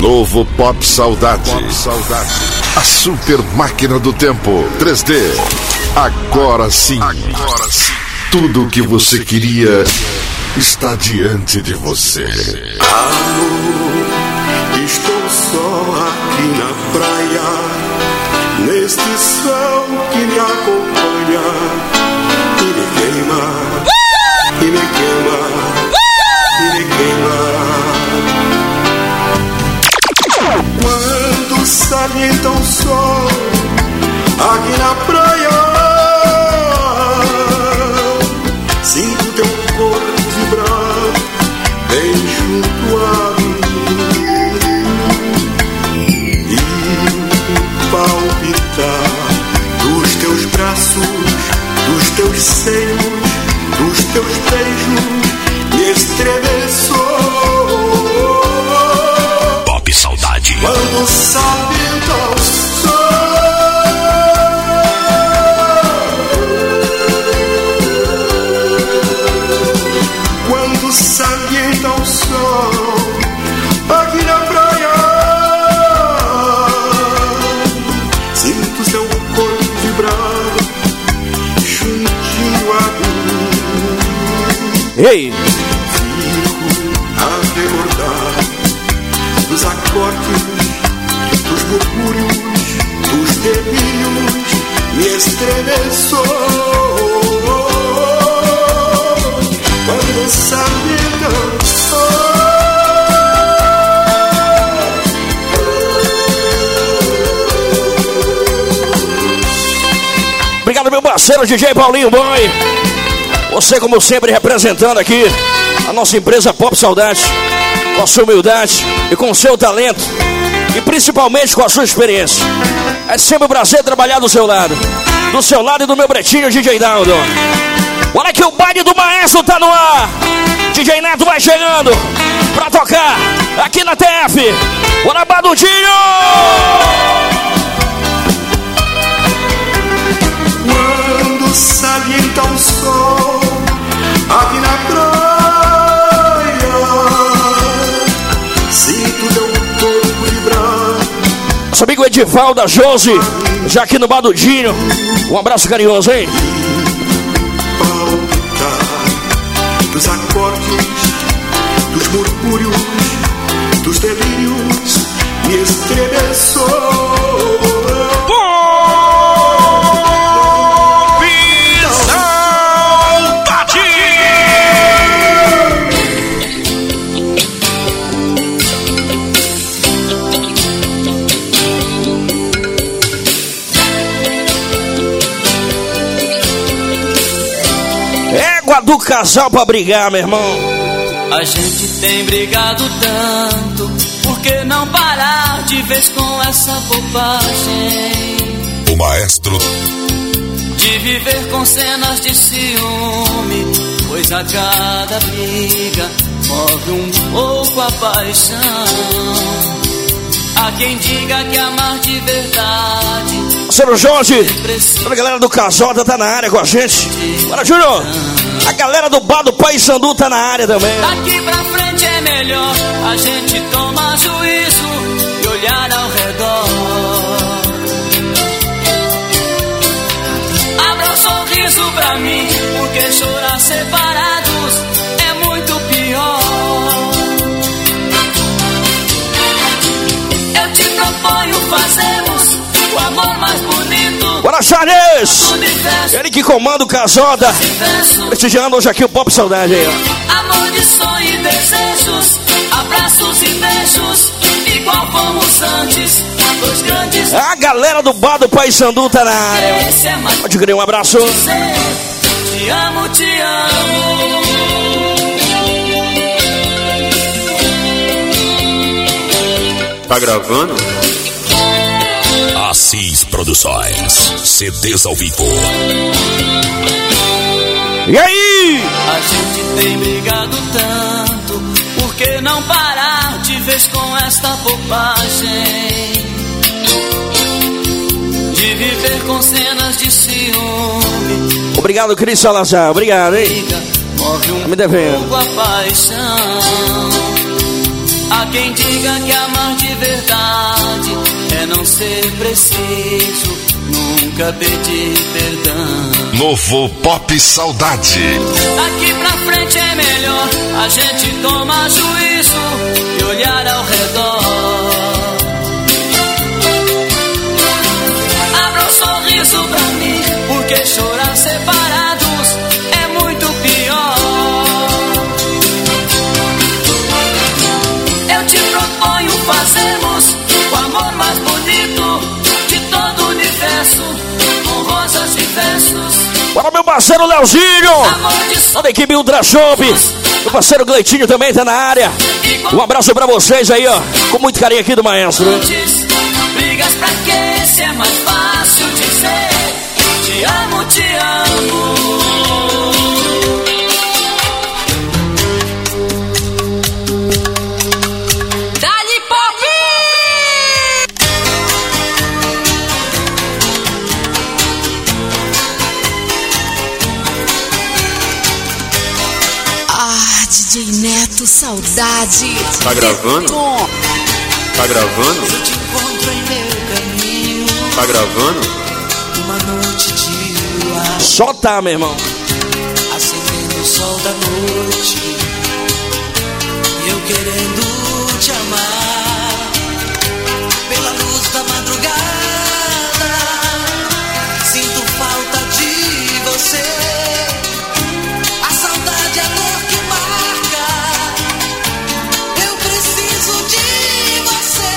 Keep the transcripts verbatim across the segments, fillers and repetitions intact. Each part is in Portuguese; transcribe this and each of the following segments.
Novo Pop Saudade. Pop Saudade. A super máquina do tempo três D. Agora sim. Agora sim. Tudo o que você queria está diante de você. Amor, estou só aqui na praia, neste sol que me acompanha e me queima, e me queima, e me queima. Quando salienta o sol aqui na praia, sinto teu corpo vibrar bem junto a mim e palpitar dos teus braços, dos teus seios, dos teus beijos me estremeçou. Pop Saudade. Quando salienta o sol, quando salienta o sol aqui na praia, sinto seu corpo vibrar juntinho a mim. Ei! Fico a recordar dos acordes, dos murmúrios, dos delírios, me estremeçou. Quando salienta o sol, Obrigado, meu parceiro D J Paulinho Boy. Você, como sempre, representando aqui a nossa empresa Pop Saudade, com a sua humildade e com o seu talento, e principalmente com a sua experiência. É sempre um prazer trabalhar do seu lado, do seu lado e do meu pretinho D J Naldo. Olha que o baile do maestro tá no ar. D J Neto vai chegando pra tocar aqui na T F. Bora, Badudinho! quando salienta o sol aqui na praia, sinto teu corpo vibrar. Nosso amigo Edivaldo, da Josi, já aqui no Badudinho. Um abraço carinhoso, hein? Palpitar dos acordes, dos murmúrios, dos delírios, me estremeçou. Do casal pra brigar, meu irmão. A gente tem brigado tanto, por que não parar de vez com essa bobagem? O maestro De viver com cenas de ciúme, pois a cada briga move um pouco a paixão. Há quem diga que amar de verdade. Senhor Jorge, a galera do Casota tá na área com a gente. Bora, Júnior. A galera do Bar do Pai Sandu tá na área também. Daqui pra frente é melhor a gente tomar juízo e olhar ao redor. Abra um sorriso pra mim, porque chorar separados é muito pior. Eu te proponho fazermos o amor mais bonito. Bora, Charles! Ele que comanda o Casota, prestigiando hoje aqui o Pop Saudade aí, ó. Amor de sonho e desejos, abraços e beijos, igual fomos antes, dois grandes. A galera do Bar do Pai Sandu tá na área. É pode crer, um abraço. Te amo, te amo. Tá gravando? Assis Produções, C Ds ao vivo. E aí? A gente tem brigado tanto, por que não parar de vez com esta bobagem? De viver com cenas de ciúme. Obrigado, Cris Salazar, obrigado, hein? Move um tá me devendo. pouco a paixão. Há quem diga que amar de verdade é não ser preciso nunca pedir perdão. Novo Pop Saudade. Daqui pra frente é melhor a gente tomar juízo e olhar ao redor. Abra um sorriso pra mim, porque chorar separados é muito pior. Eu te proponho fazermos o amor mais bonito de todo o universo, com rosas e versos. Para meu parceiro Leozinho, toda a equipe Ultra Shop, meu parceiro Gleitinho também tá na área. Um abraço pra vocês aí, ó, com muito carinho aqui do Maestro. Brigas pra quê? Se é mais fácil dizer te amo, te amo. Dá-lhe pop! Ah, D J Neto, saudade. Tá gravando? Tom. Tá gravando? Eu te encontro em meu caminho. Tá gravando? Uma noite de luar, Só tá, meu irmão. acendendo o sol da noite, e eu querendo te amar. Pela luz da madrugada, sinto falta de você. A saudade é a dor que marca. Eu preciso de você.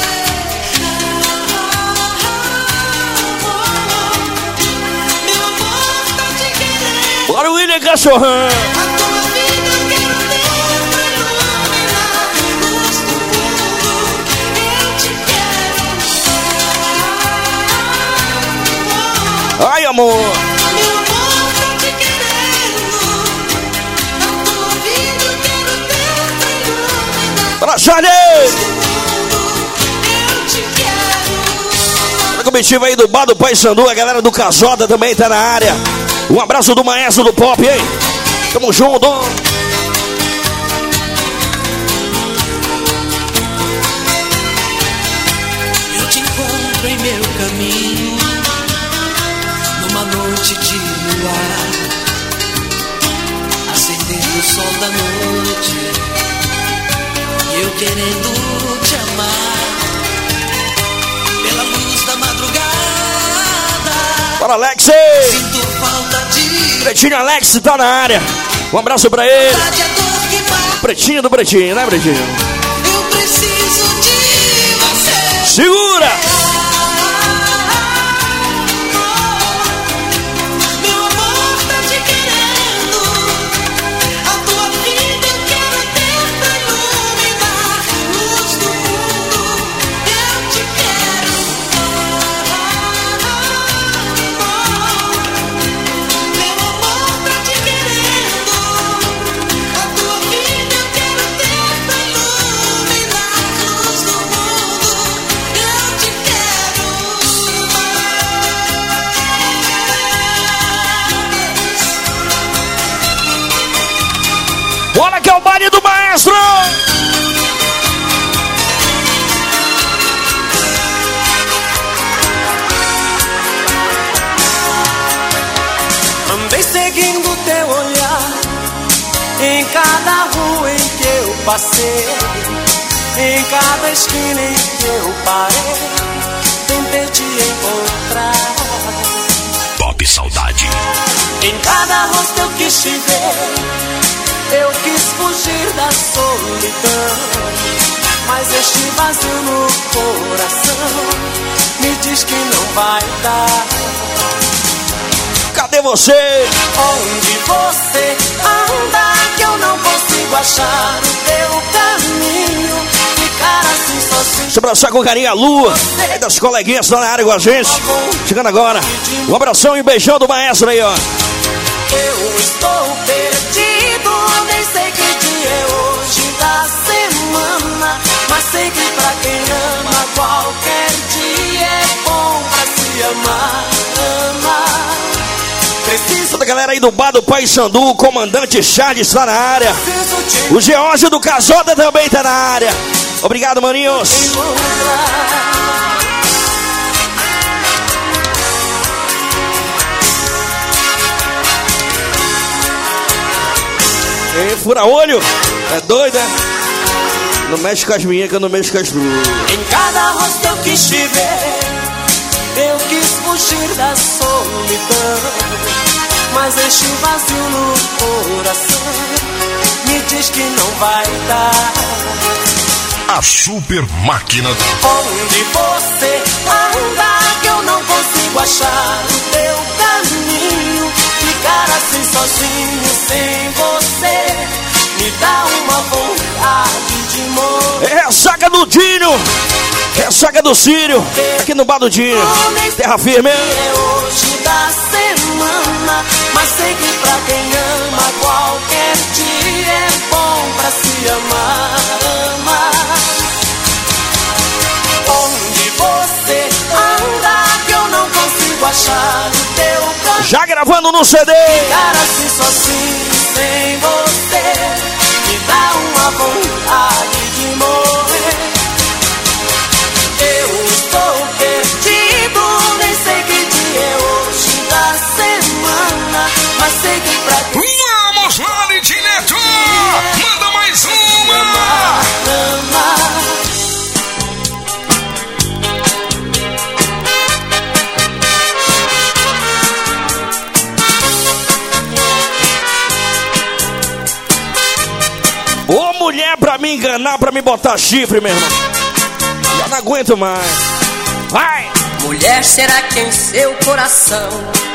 Meu amor tá te querendo. Bora o William Cachorrão. A tua vida eu quero ter pra iluminar a luz do mundo. Eu te quero. Ai, amor. Meu amor tá te querendo. A tua vida eu quero ter pra iluminar Para Charlie. o mundo. Eu te quero. A comitiva aí do Bar do Pai Sandu, a galera do Casota também tá na área. Um abraço do Maestro do Pop, hein? Tamo junto. Eu te encontro em meu caminho, numa noite de luar, acendendo o sol da noite, e eu querendo te amar. Pela luz da madrugada, Para Alex. sinto falta de Pretinho Alex tá na área. Um abraço pra ele. verdade, a dor que marca. Pretinho do Pretinho, né, Pretinho? Eu preciso de você. Segura! Meu amor tá te querendo. A tua vida eu quero ter pra iluminar a luz do mundo. Eu te quero. Meu amor tá te querendo. A tua vida eu quero ter pra iluminar a luz do mundo. Eu te quero. Bora que é o baile do Maestro! Andei seguindo teu olhar em cada rua em que eu passei, em cada esquina em que eu parei, tentei te encontrar. Pop Saudade. Em cada rosto eu quis te ver, eu quis fugir da solidão, mas este vazio no coração me diz que não vai dar. Cadê você? Onde você anda que eu não consigo achar o teu caminho, ficar assim sozinho. Deixa eu abraçar com carinho a Lua, é das coleguinhas que estão na área com a gente. Chegando agora. Um abração e um beijão do Maestro aí, ó. Eu estou perdido, nem sei que dia é hoje da semana, mas sei que pra quem ama qualquer dia é bom pra se amar, amar. Preciso galera aí do bar do Paysandu, o comandante Charles está na área. O Geórgio do Casota também tá na área. Obrigado, maninhos. Ei, fura olho, é doida? Não mexe com as minhas que eu não mexo com as tuas. Em cada rosto eu quis te ver, eu quis fugir da solidão, mas este vazio no coração me diz que não vai dar. A super máquina. Onde você anda que eu não consigo achar o teu caminho. Ficar assim sozinho sem você me dá uma vontade de morrer. É a saga do Dinho, é a saga do Sírio, aqui no bar do Dinho. Terra firme. É hoje da semana, mas sei que pra quem ama qualquer dia é bom pra se amar. Onde você anda que eu não consigo achar o teu caminho. Já gravando no C D. Ficar assim sozinho sem você me dá uma vontade de morrer. Eu estou perdido, nem sei que dia é hoje da semana, mas sei que pra quem Vamos lá, Litinho Neto! Manda mais uma! ama, ama. Ô mulher pra me enganar, pra me botar chifre, meu irmão. Já não aguento mais. Vai! Mulher, será que em seu coração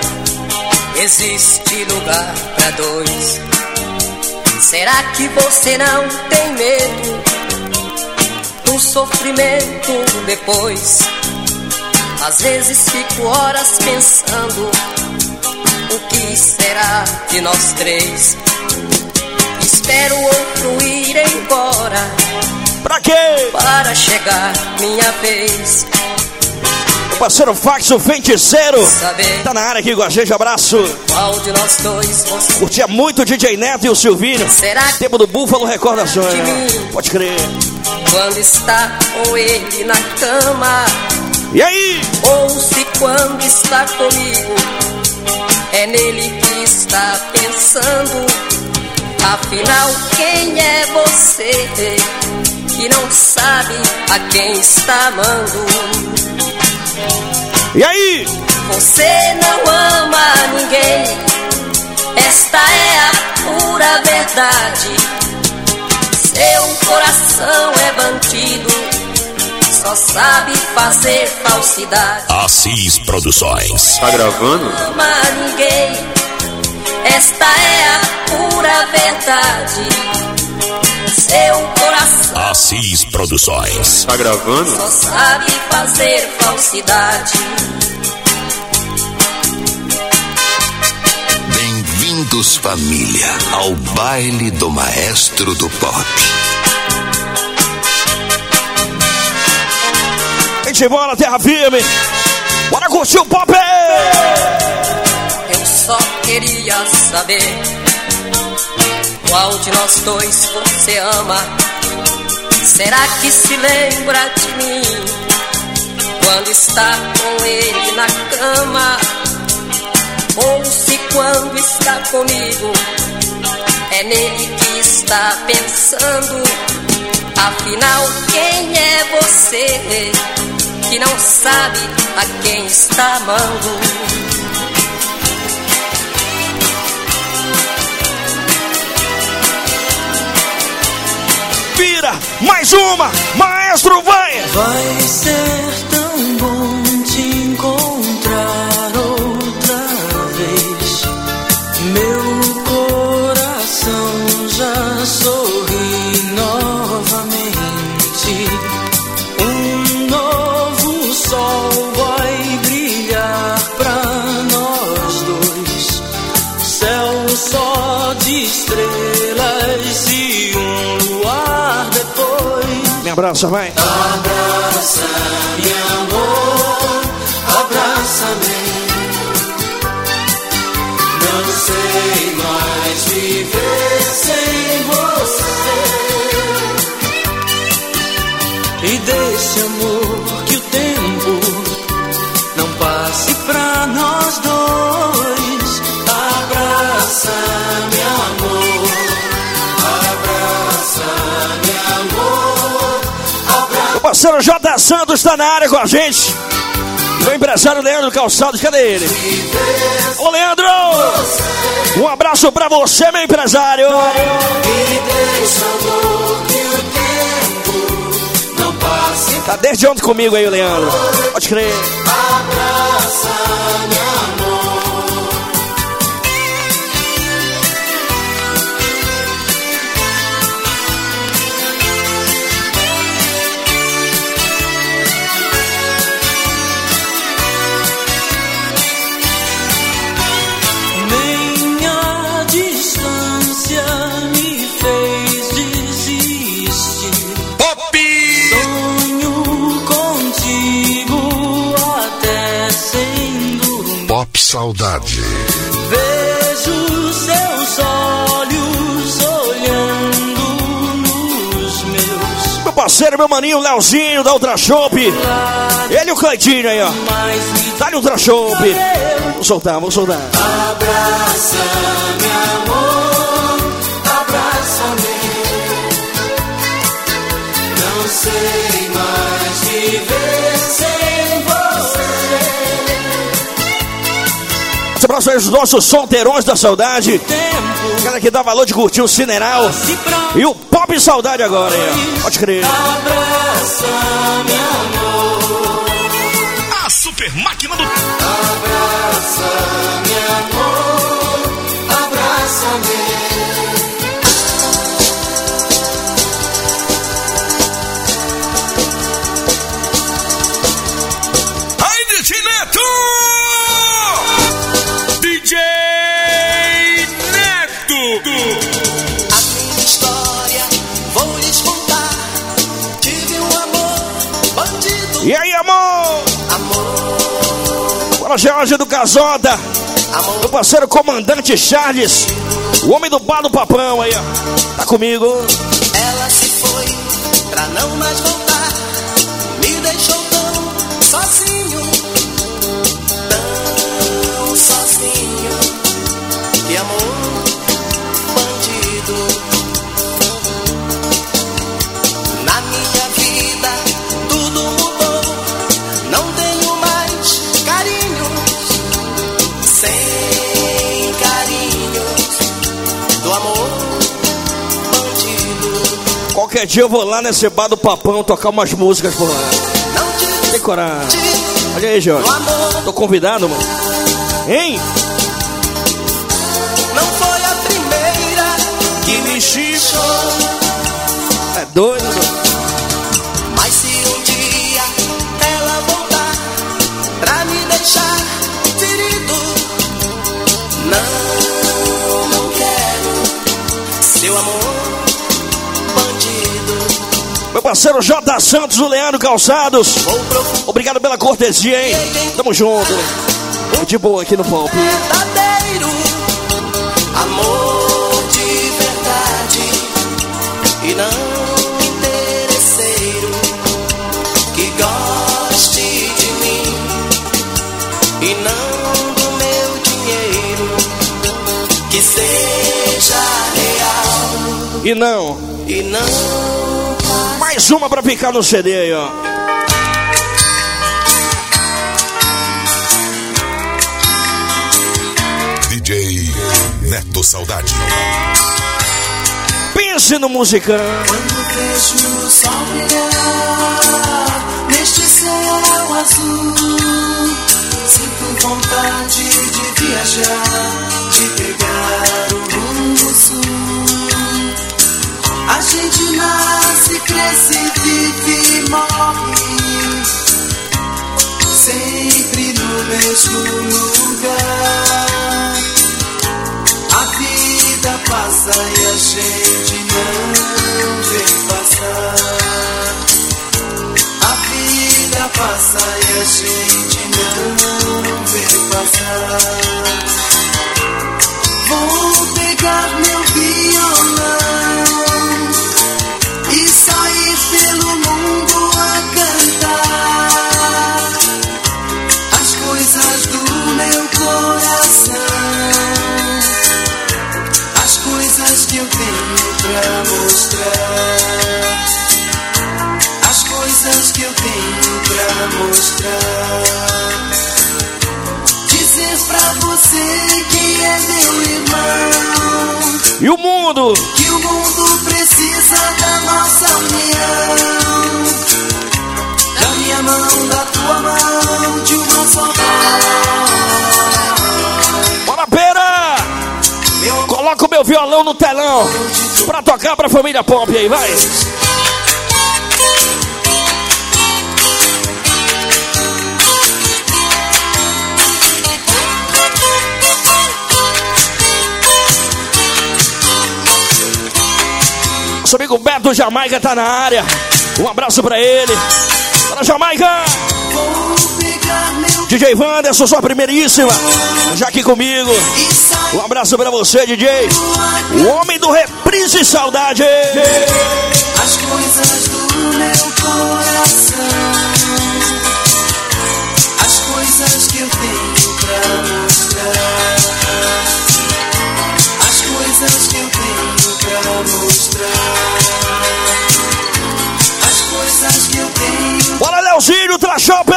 existe lugar pra dois? Será que você não tem medo do sofrimento depois? Às vezes fico horas pensando o que será de nós três. Espero outro ir embora. Pra quê? Para chegar minha vez. Meu parceiro Fax, o feiticeiro, Saber tá na área aqui com a gente, abraço. qual de nós dois você Curtia muito o D J Neto e o Silvinho. será que Tempo do Búfalo, Recordações. de mim? Pode crer. Quando está com ele na cama, E aí? ou se quando está comigo é nele que está pensando. Afinal, quem é você que não sabe a quem está amando? E aí? Você não ama ninguém, esta é a pura verdade. Seu coração é bandido, só sabe fazer falsidade. Assis Produções. Tá gravando? Não ama ninguém, esta é a pura verdade. Seu coração Assis Produções. Tá gravando? só sabe fazer falsidade. Bem-vindos, família, ao baile do maestro do pop. Gente, bora, terra firme. Bora curtir o pop! Eu só queria saber qual de nós dois você ama. Será que se lembra de mim quando está com ele na cama? Ou se quando está comigo é nele que está pensando? Afinal, quem é você que não sabe a quem está amando? Vira, mais uma, maestro, vai! Vai ser tão bom te encontrar outra vez. Meu coração já sorri novamente. Um novo sol vai brilhar pra nós dois. Céu só de estrelas e um luar depois. Me abraça, vai! Abraça-me, amor, abraça-me. Não sei mais viver sem você. E deixe, amor, que o tempo não passe pra nós dois. Abraça-me, amor. Abraça-me, amor. Abraça... O parceiro J. Santos tá na área com a gente. Meu empresário Leandro Calçados, cadê ele? Ô Leandro! Um abraço pra você, meu empresário! Tá desde ontem comigo aí, Leandro. Pode crer. Abraça-me, amor. Saudade. Vejo seus olhos olhando nos meus. Meu parceiro, meu maninho, Leozinho da Ultra Shop. Ele e o Cleitinho aí, ó. Dá-lhe Ultra Shop. Vou soltar, vou soltar. Abraça-me, amor. Abraça-me. Não sei mais viver sem você. Esse abraço aí, os nossos solteirões da saudade. Cara que dá valor de curtir o Cineral. E o Pop Saudade agora, hein? Pode crer. Abraça-me, amor. A super máquina do... Abraça-me, amor. Abraça-me. Ai, D J Neto! D J Neto! A minha história vou lhes contar. Tive um amor bandido. E aí, amor? Amor. Bora, George do Casota. Amor. Meu parceiro comandante Charles. O homem do bar do Papão aí, ó. Tá comigo. Ela se foi pra não mais voltar. Me deixou tão sozinho. Tão sozinho. Que amor bandido. Na minha vida tudo mudou. Não tenho mais carinhos. Sem carinhos do amor bandido. Qualquer dia eu vou lá nesse bar do Papão tocar umas músicas por lá. Não te Tem coragem. Olha aí, Jorge. do amor. Tô convidado, mano. Hein? Não foi a primeira que me chifrou. É doido, mano. Mas se um dia ela voltar pra me deixar ferido, não, não quero seu amor bandido. Meu parceiro J. Santos, o Leandro Calçados. Vou procurar Obrigado pela cortesia, hein? Tamo junto. De boa aqui no Pop. verdadeiro amor de verdade e não interesseiro que goste de mim e não do meu dinheiro, que seja real E não. e não passe. Mais uma pra ficar no C D aí, ó. D J Neto Saudade. Pense no musicão. Quando vejo o sol brilhar neste céu azul, sinto vontade de viajar, de pegar o rumo sul. A gente nasce, cresce, vive e morre, sempre no mesmo lugar. A vida passa e a gente não vê passar. A vida passa e a gente não vê passar. Vou pegar meu violão e sair pelo mundo a cantar as coisas do meu coração, as coisas que eu tenho pra mostrar, as coisas que eu tenho pra mostrar. Dizer pra você que é meu irmão e o mundo, que o mundo precisa da nossa união, da minha mão, da tua mão, de uma só voz. Bora, pera! Meu... Coloca o meu violão no telão pra tocar pra família Pop aí, vai! Nosso amigo Beto Jamaica tá na área. Um abraço pra ele. Para Jamaica! D J Wanderson, sua primeiríssima. Já aqui comigo. Um abraço pra você, D J. O homem do Reprise Saudade. As coisas do meu coração, as coisas que eu tenho pra mostrar, as coisas que eu tenho pra mostrar, as coisas que eu tenho. Bora, Leozinho, Trachope!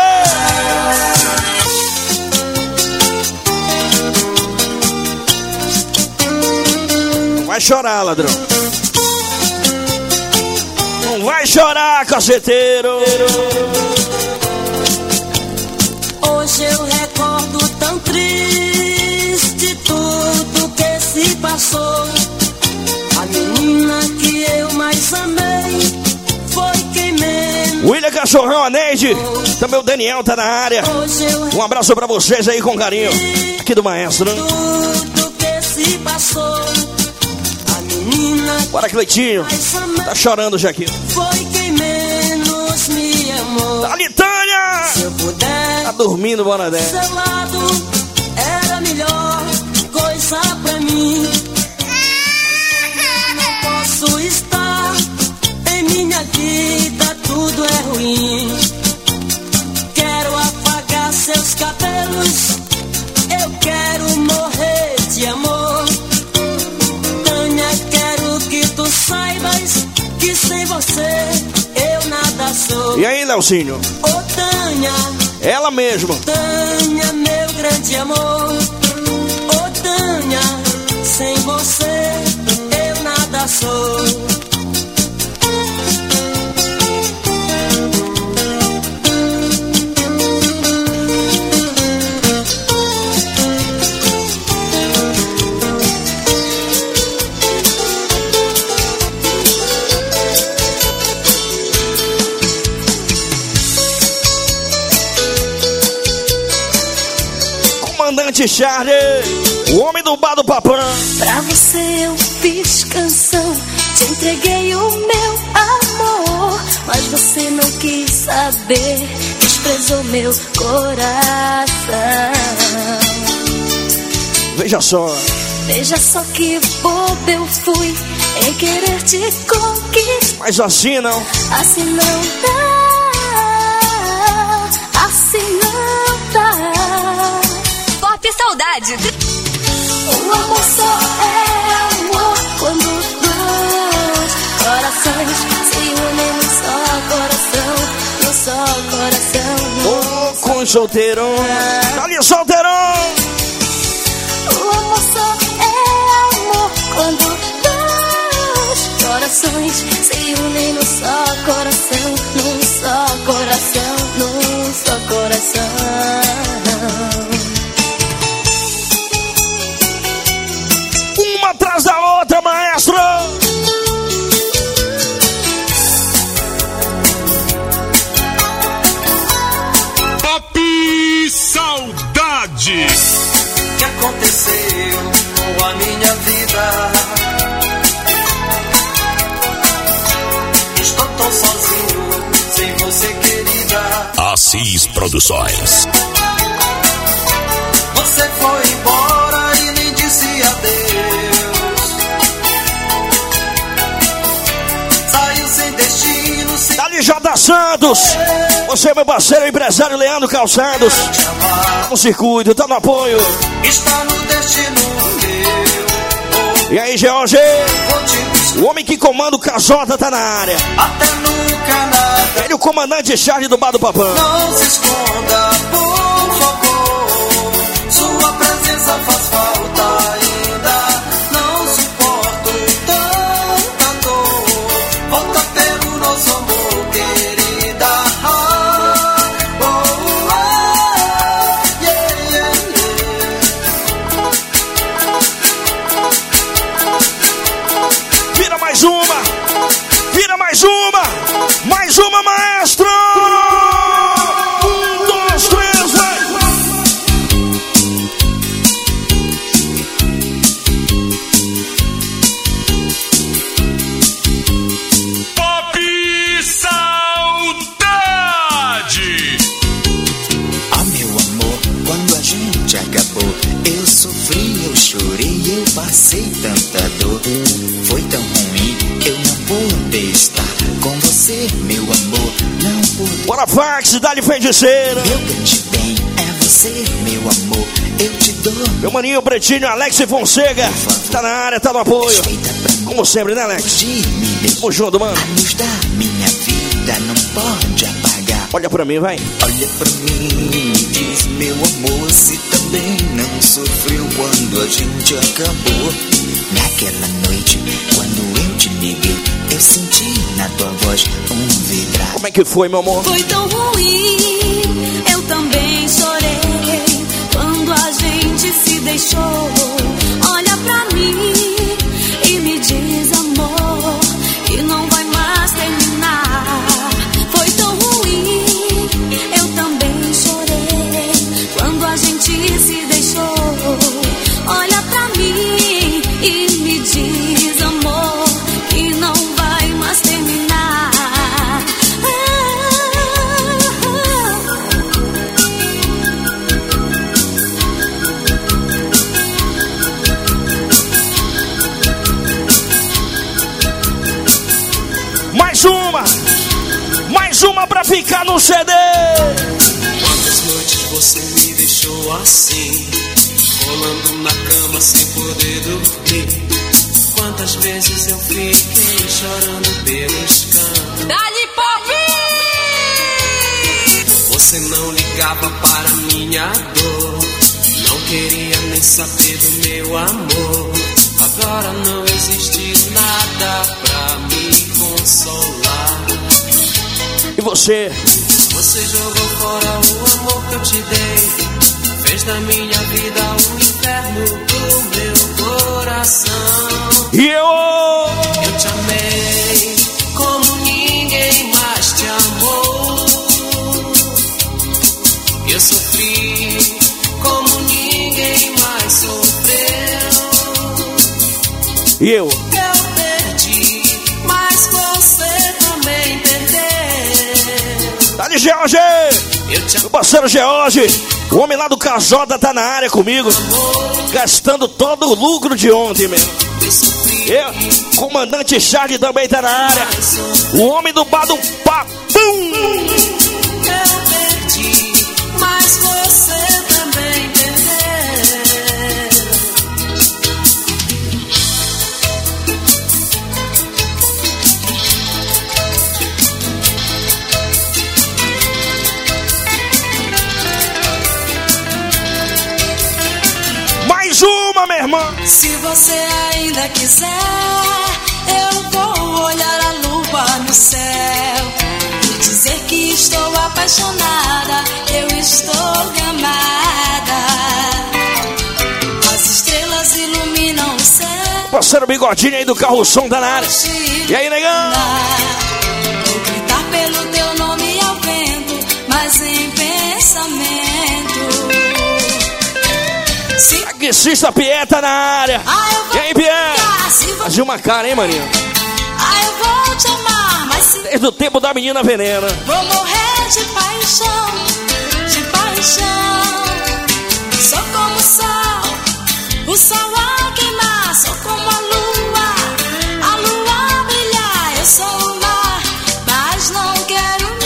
Não vai chorar, ladrão. Não vai chorar, caceteiro. Hoje eu recordo tão triste tudo que se passou. A menina que eu mais amei foi quem menos. William Cachorrão, a Neide. Também o Daniel tá na área. Um abraço pra vocês aí com carinho. Aqui do Maestro. Tudo que se passou. A menina. Bora, Cleitinho. Tá chorando já aqui. Foi quem menos me amou. Dali, Tânia! Se eu puder. Tá dormindo, bora dentro. Seu lado era a melhor coisa pra mim. Não posso estar em minha vida, tudo é ruim. Quero apagar seus cabelos, eu quero morrer de amor. Tânia, quero que tu saibas que sem você eu nada sou. E aí, Leozinho? Ô Tânia, ela mesmo. Tânia, meu grande amor. Ô Tânia, sem você eu nada sou. Comandante Charlie, o homem do bar do Papão. Pra você eu fiz canção, te entreguei o meu amor, mas você não quis saber, desprezou meu coração. Veja só. Veja só que boba eu fui em querer te conquistar. Mas assim não. Assim não dá, assim não dá. Pop Saudade. O amor só é amor quando dois corações se unem num só coração, num só coração. Ô, com solteirão. Ali, solteirão. O amor só é amor quando dois corações se unem num só coração, num só coração, num só coração. Uma atrás da outra, maestro. Pop Saudade. O que aconteceu com a minha vida? Estou tão sozinho, sem você, querida. Assis Produções. Você foi embora e nem disse adeus. Santos. Você, meu parceiro, empresário Leandro Calçados. No circuito, tá no apoio. Está no destino meu. E aí, George? O homem que comanda o Casota tá na área. Até no Canadá. Ele, o comandante Charlie do Bar do Papão. Não se esconda, por favor. Sua presença faz falta ainda. Não suporto tanta dor. Volta a ter o nosso amor, querida. Ah, oh, ah, yeah, yeah, yeah. Vira mais uma. Vira mais uma. Mais uma, maestro. Um, dois, três, vai. Pop Saudade. Ah, meu amor, quando a gente acabou, eu sofri, eu chorei, eu passei tanta dor. Foi tão ruim, eu não pude estar com você, meu amor, não pude. Bora, fax, cidade feiticeira. Meu grande bem é você, meu amor, eu te dou. Meu maninho Pretinho, Alex Fonseca. Tá na área, tá no apoio. Como sempre, né, Alex? Tamo junto, mano. A luz da minha vida não pode apagar. Olha pra mim, vai. Olha pra mim e diz, meu amor, se também não sofreu quando a gente acabou. Naquela noite, quando eu te liguei, eu senti na tua voz um vibrato. Como é que foi, meu amor? Foi tão ruim, eu também chorei quando a gente se deixou. Olha pra mim e me diz, amor, que não vai mais terminar. Foi tão ruim, eu também chorei quando a gente se deixou. Olha pra mim e me diz, amor, que não vai mais terminar. Mais uma! Mais uma pra ficar no C D! Quantas noites você me deixou assim, rolando na cama sem poder dormir? Quantas vezes eu fiquei chorando pelos cantos? Dali Pop! Você não ligava para minha dor, não queria nem saber do meu amor. Agora não existe nada pra me consolar. E você? Você jogou fora o amor que eu te dei, fez da minha vida um inferno pro meu coração. E eu? Eu te amei como ninguém mais te amou. Eu sofri como ninguém mais sofreu. E eu? Eu perdi, mas você também perdeu. Tá de George! Meu parceiro George, o homem lá do Casota tá na área comigo, gastando todo o lucro de ontem mesmo. Eu, comandante Charlie também tá na área. O homem do Bar do Papão. Eu perdi, mas você também perdeu. Mais uma, minha irmã. Se você ainda quiser, eu vou olhar a lua no céu e dizer que estou apaixonada, eu estou gamada. As estrelas iluminam o céu. Parceiro Bigodinho aí do Carro Som tá na área. E aí, negão? Vou gritar pelo teu nome ao vento, mas em pensamento. Taxista Pierre tá na área. Ah, eu vou e aí, Pierre? Se Fazia uma cara, hein, maninho? Ah, eu vou te amar, mas se... Desde o tempo da menina venena. Vou morrer de paixão, de paixão. Sou como o sol, o sol a queimar. Sou como a lua, a lua a brilhar. Eu sou o mar, mas não quero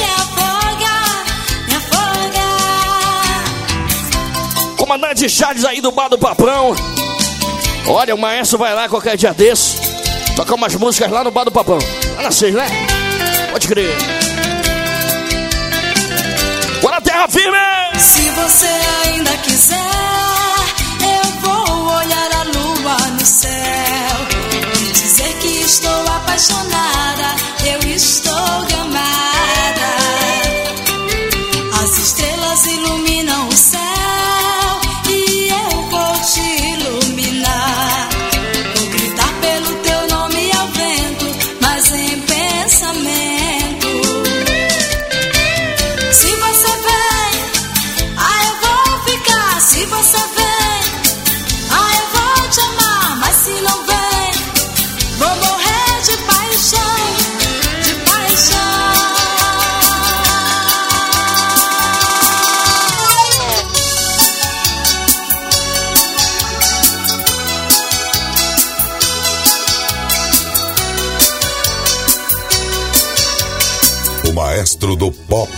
Fernandes Charles aí do Bar do Papão. Olha, o maestro vai lá qualquer dia desse tocar umas músicas lá no Bar do Papão. Lá na seis, né? Pode crer. Bora, terra firme! Se você ainda quiser, eu vou olhar a lua no céu e dizer que estou apaixonada, eu estou gamada. As estrelas iluminam o céu e eu vou te iluminar. Vou gritar pelo teu nome ao vento, mas em pensamento. Se você vem, ah, eu vou ficar. Se você vem, ah, eu vou te amar. Mas se não vem, vou morrer de paixão, de paixão. O maestro do pop.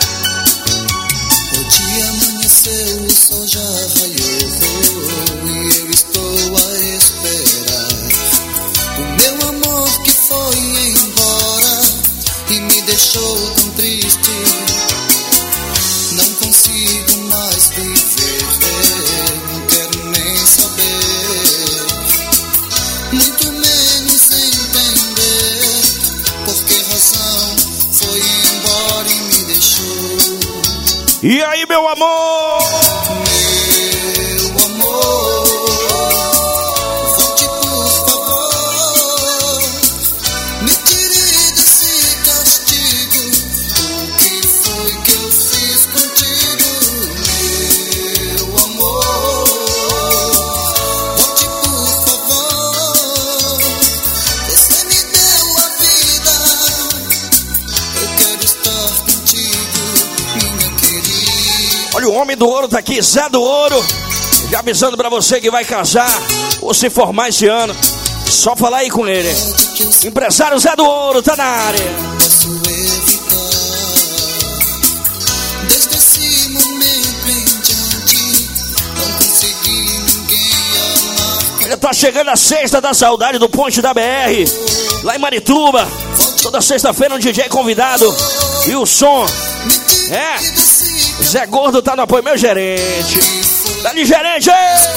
O dia amanheceu, o sol já raiou e eu estou a esperar o meu amor que foi embora e me deixou tão triste. Não consigo mais viver, não quero nem saber, muito menos entender por que razão foi embora e me deixou. E aí, meu amor? Meu amor, volte por favor, me tire desse castigo. O que foi que eu fiz contigo? Meu amor, volte por favor, você me deu a vida, eu quero estar contigo, minha querida. Olha, o homem do ouro tá aqui, Zé do Ouro. Já avisando pra você que vai casar ou se formar esse ano. Só falar aí com ele. Empresário Zé do Ouro, tá na área. Posso evitar. Desde esse momento em diante, não consegui ninguém amar. Ele tá chegando a sexta da saudade do Ponte da B R, lá em Marituba. Toda sexta-feira um D J convidado. E o som é Zé Gordo tá no apoio, meu gerente. Dali, gerente!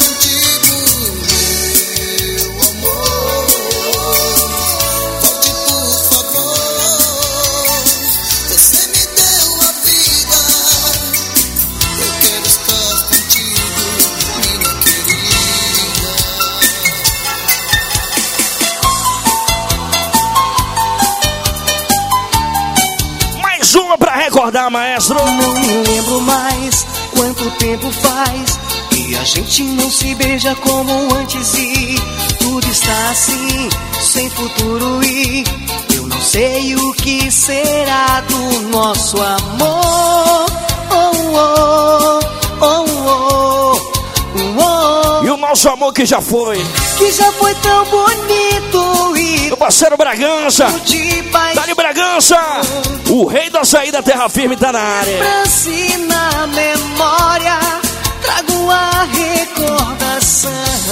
Mais uma pra recordar, maestro. Não me lembro mais quanto tempo faz que a gente não se beija como antes e tudo está assim, sem futuro e eu não sei o que será do nosso amor. Oh, oh, oh, oh, oh, oh. E o nosso amor que já foi, que já foi tão bonito e meu parceiro Bragança, Dali Bragança, o rei da saída terra firme tá na área. Lembrança na memória, trago a recordação.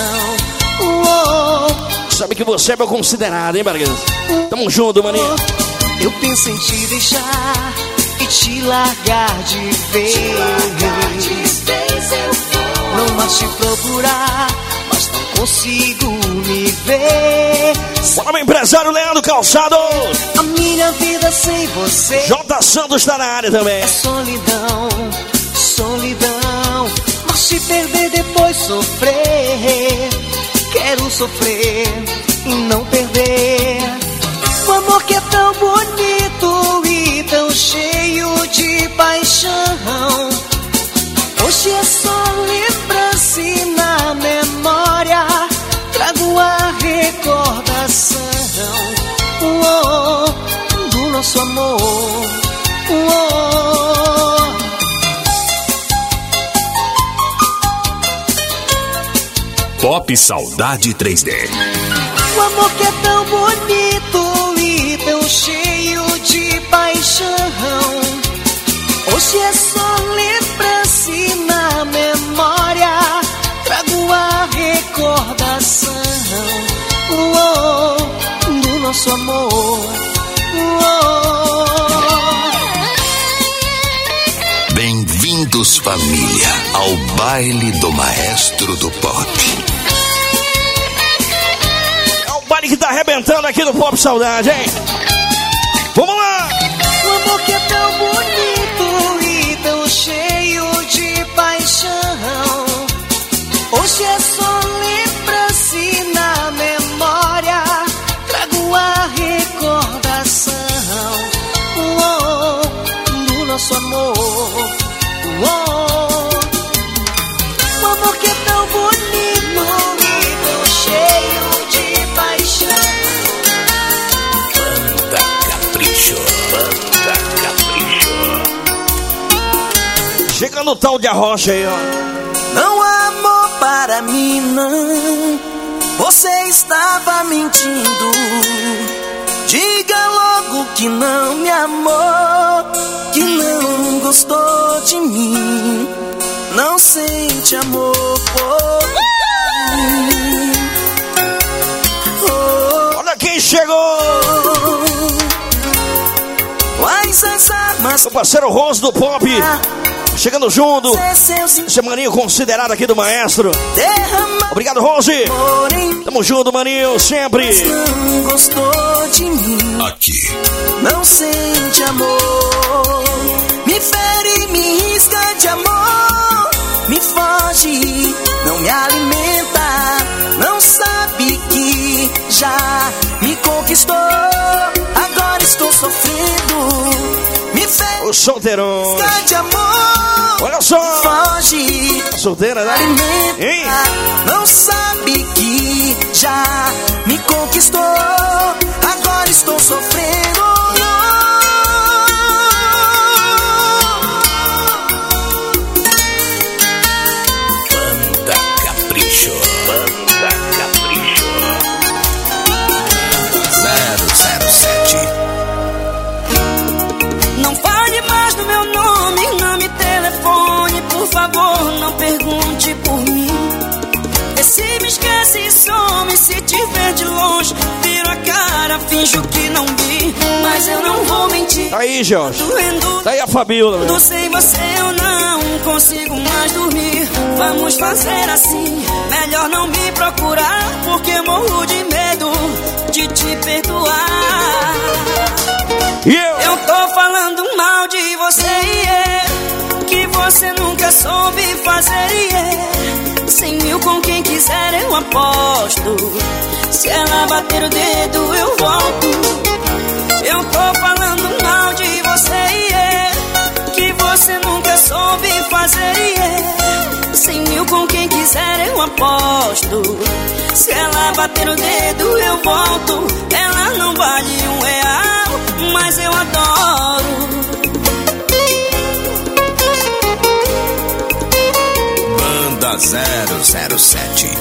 Oh, sabe que você é meu considerado, hein, Bragança? Tamo junto, maninho. Eu penso em te deixar e te largar de vez. Te largar de vez eu vou. Não mais te procurar, mas não consigo me ver. Fala, meu empresário Leandro Calçado. A minha vida sem você. J. Santos tá na área também. É solidão, solidão. Mas te perder depois sofrer. Quero sofrer e não perder. O amor que é tão bonito e tão cheio de paixão. Hoje é só lembrança e na memória trago a recordação. Oh, oh, do nosso amor. Oh, oh. Pop Saudade três D. O amor que é tão bonito e tão cheio de paixão. Hoje é só lembrança e na memória nosso amor. Bem-vindos, família, ao baile do maestro do pop. É o baile que tá arrebentando aqui no Pop Saudade, hein? Vamos lá! O amor que é tão bonito e tão cheio de paixão, hoje é só lembrança e na memória trago a recordação, oh, do nosso amor. Oh, o amor que é tão bonito e tão cheio de paixão. Banda Capricho, Banda Capricho. Chega no tal de Arrocha aí, ó. Não há amor para mim, não. Você estava mentindo. Diga logo que não me amou, que não gostou de mim, não sente amor por mim. Oh, olha quem chegou! Quais as armas? Meu parceiro Rose do Pop, chegando junto. Esse maninho considerado aqui do maestro. Obrigado, Rose. Tamo junto, maninho, sempre. Não gostou de mim, aqui não sente amor, me fere, me risca de amor, me foge, não me alimenta, não sabe que já me conquistou, agora estou sofrendo, me fere, os solteirões, risca de amor, olha só, me foge, solteira, né? Alimenta, hein? Não sabe que já me conquistou, agora estou sofrendo. Banda Capricho, Banda Capricho. zero zero sete. Não fale mais do meu nome, não me telefone, por favor, não pergunte por mim. Vê se me esquece e some, se te ver de longe, viro a cara, finjo que não vi, mas eu não vou mentir. Aí, Jorge, tá aí a Fabiola, meu. Sem você eu não consigo mais dormir. Vamos fazer assim, melhor não me procurar, porque morro de medo de te perdoar. E eu? Eu tô falando mal de você, yeah, que você nunca soube fazer, yeah. Cem mil com quem quiser eu aposto, se ela bater o dedo eu volto. Eu tô falando mal de você, yeah, que você nunca soube fazer, yeah. Cem mil com quem quiser eu aposto, se ela bater o dedo eu volto. Ela não vale um real, mas eu adoro. Banda zero zero sete.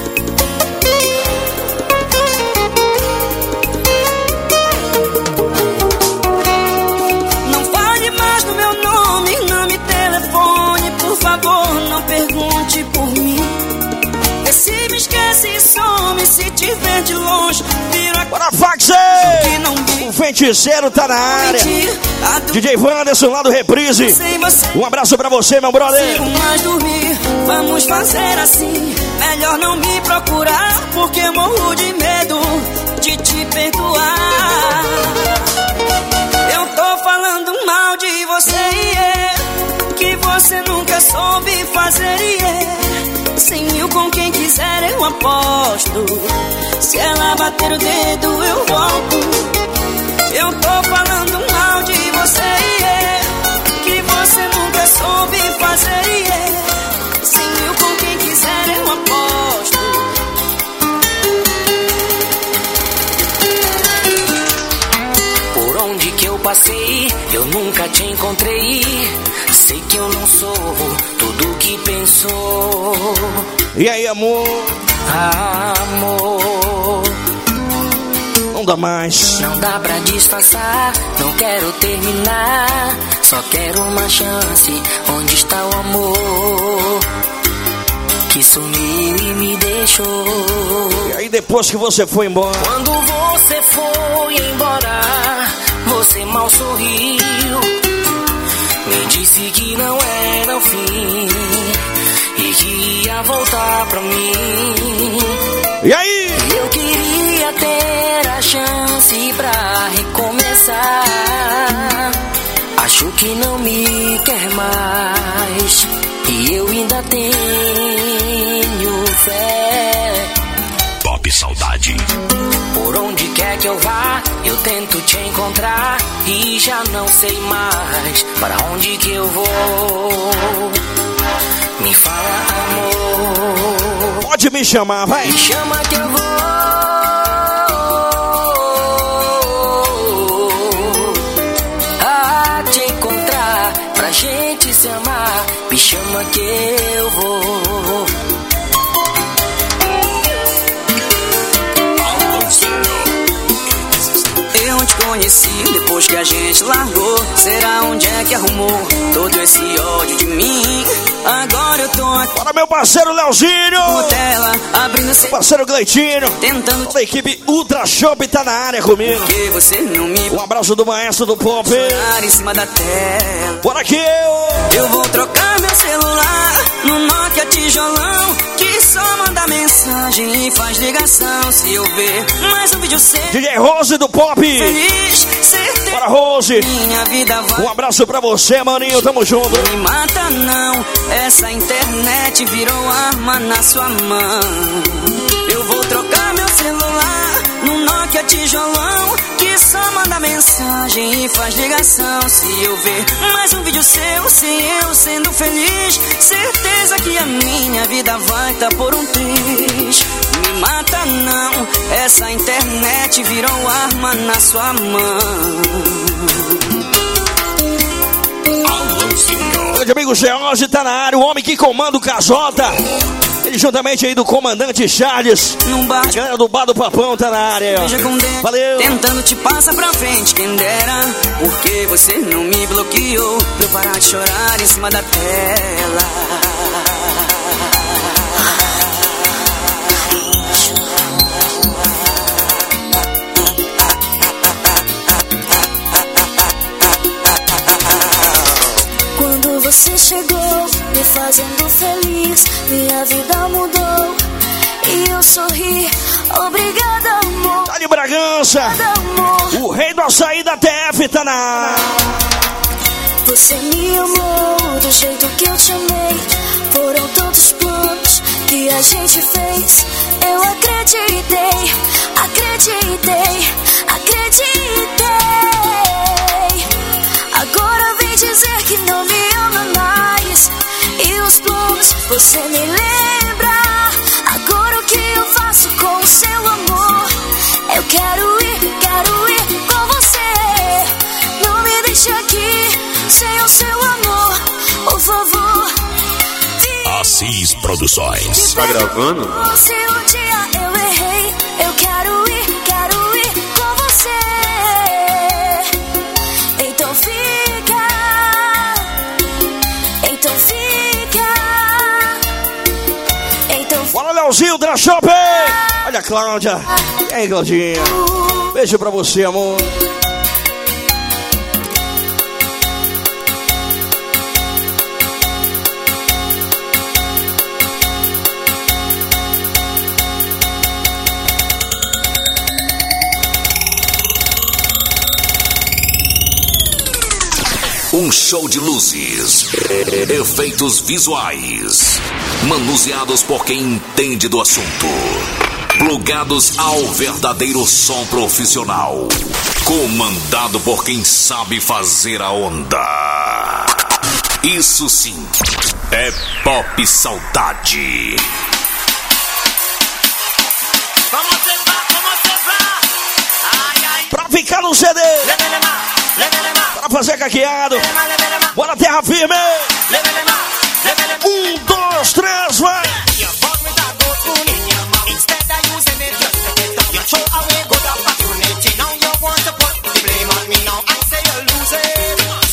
Não fale mais do meu nome, não me telefone, por favor, não pergunte por mim. Vê se me esquece e some, se te ver de longe, vira bora, Faxe! O feiticeiro tá na área. D J Wanderson lá do Reprise. Um abraço pra você, meu brother. Mais dormir, vamos fazer assim, melhor não me procurar, porque morro de medo de te perdoar. Eu tô falando mal de você, yeah, que você nunca soube fazer, yeah. Cem mil com quem quiser eu aposto, se ela bater o dedo eu volto. Eu tô falando mal de você, yeah, que você nunca soube fazer, yeah. Cem mil com quem quiser eu aposto. Por onde que eu passei, eu nunca te encontrei. Sei que eu não sou tudo que pensou. E aí, amor? Amor, não dá mais. não dá pra disfarçar, não quero terminar. Só quero uma chance, onde está o amor? que sumiu e me deixou. E aí depois que você foi embora? Quando você foi embora, você mal sorriu. Me disse que não era o fim e que ia voltar pra mim. E aí? Eu queria ter a chance pra recomeçar. Acho que não me quer mais e eu ainda tenho fé. Pop Saudade. Por onde quer que eu vá, eu tento te encontrar e já não sei mais para onde que eu vou. Me fala, amor. Pode me chamar, vai. Me chama que eu vou. A te encontrar, pra gente se amar. Me chama que eu vou. Eu te conheci depois que a gente largou. Será onde é que arrumou todo esse ódio de mim? Agora eu tô aqui. Para meu parceiro Leozinho, tela, abrindo seu parceiro Gleitinho, tentando. Toda a equipe Ultra Shop tá na área comigo. Porque você não me. Um abraço do maestro do pop. Em cima da tela. Bora aqui eu. Eu vou trocar meu celular no Nokia tijolão, que só manda mensagem e faz ligação. Se eu ver mais um vídeo seu, D J Rose do pop. Feliz, certeza. Bora, Rose. Minha vida vai. Um abraço pra você, maninho. Tamo junto. Não me mata não, essa internet virou arma na sua mão. Eu vou trocar meu celular no Nokia tijolão, que só manda mensagem e faz ligação. Se eu ver mais um vídeo seu, sem eu sendo feliz, certeza que a minha vida vai tá por um triz. Me mata não, essa internet virou arma na sua mão. Grande amigo George tá na área, o homem que comanda o Casota. Ele juntamente aí do comandante Charles. A galera do Bar do Papão tá na área. Valeu. Tentando te passar pra frente, quem dera. Porque você não me bloqueou pra eu parar de chorar em cima da tela. Você chegou, me fazendo feliz. Minha vida mudou e eu sorri. Obrigada, amor. Tá de Bragança. Obrigada, amor. O rei do açaí da T F tá na. Você me amou do jeito que eu te amei. Foram tantos planos que a gente fez. Eu acreditei, acreditei, acreditei. Agora vem dizer que não me ama mais. E os planos você me lembra. Agora o que eu faço com o seu amor? Eu quero ir, quero ir com você. Não me deixe aqui sem o seu amor, por favor. Assis Produções. Tá gravando? Se um dia eu errei, eu quero ir, quero ir com você. Então fica, então fica, então fica. Bora, Leozinho, da Shop. Olha a Cláudia. E aí, Claudinha? Beijo pra você, amor. Um show de luzes, efeitos visuais, manuseados por quem entende do assunto, plugados ao verdadeiro som profissional, comandado por quem sabe fazer a onda. Isso sim, é Pop Saudade. Pra ficar no C D, pra fazer caqueado, bora terra firme. Um, dois, três, vai.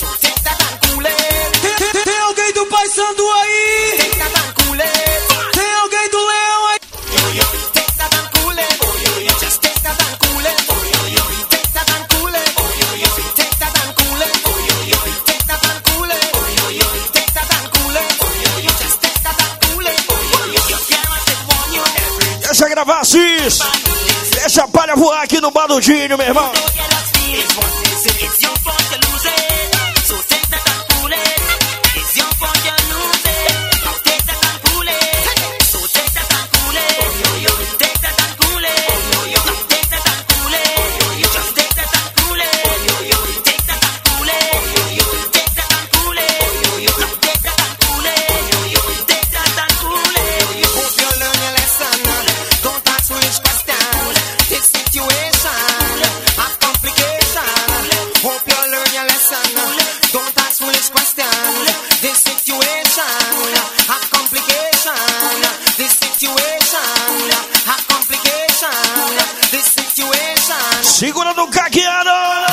Tem alguém do Paysandu aí? Tem Travassis. Deixa a palha voar aqui no Badudinho, meu irmão. Segura no caqueado!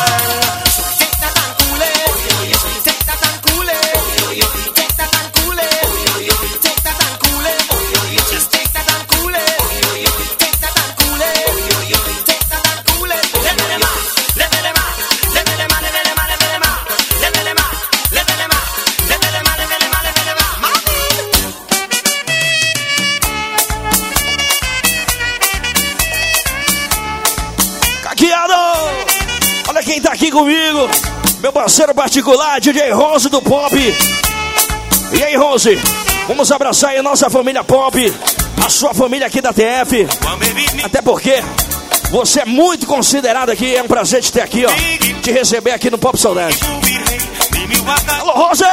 Olha quem tá aqui comigo, meu parceiro particular, D J Rose do Pop. E aí, Rose, vamos abraçar aí a nossa família Pop, a sua família aqui da T F. Até porque você é muito considerado aqui, é um prazer te ter aqui, ó, te receber aqui no Pop Saudade. Alô, Rose!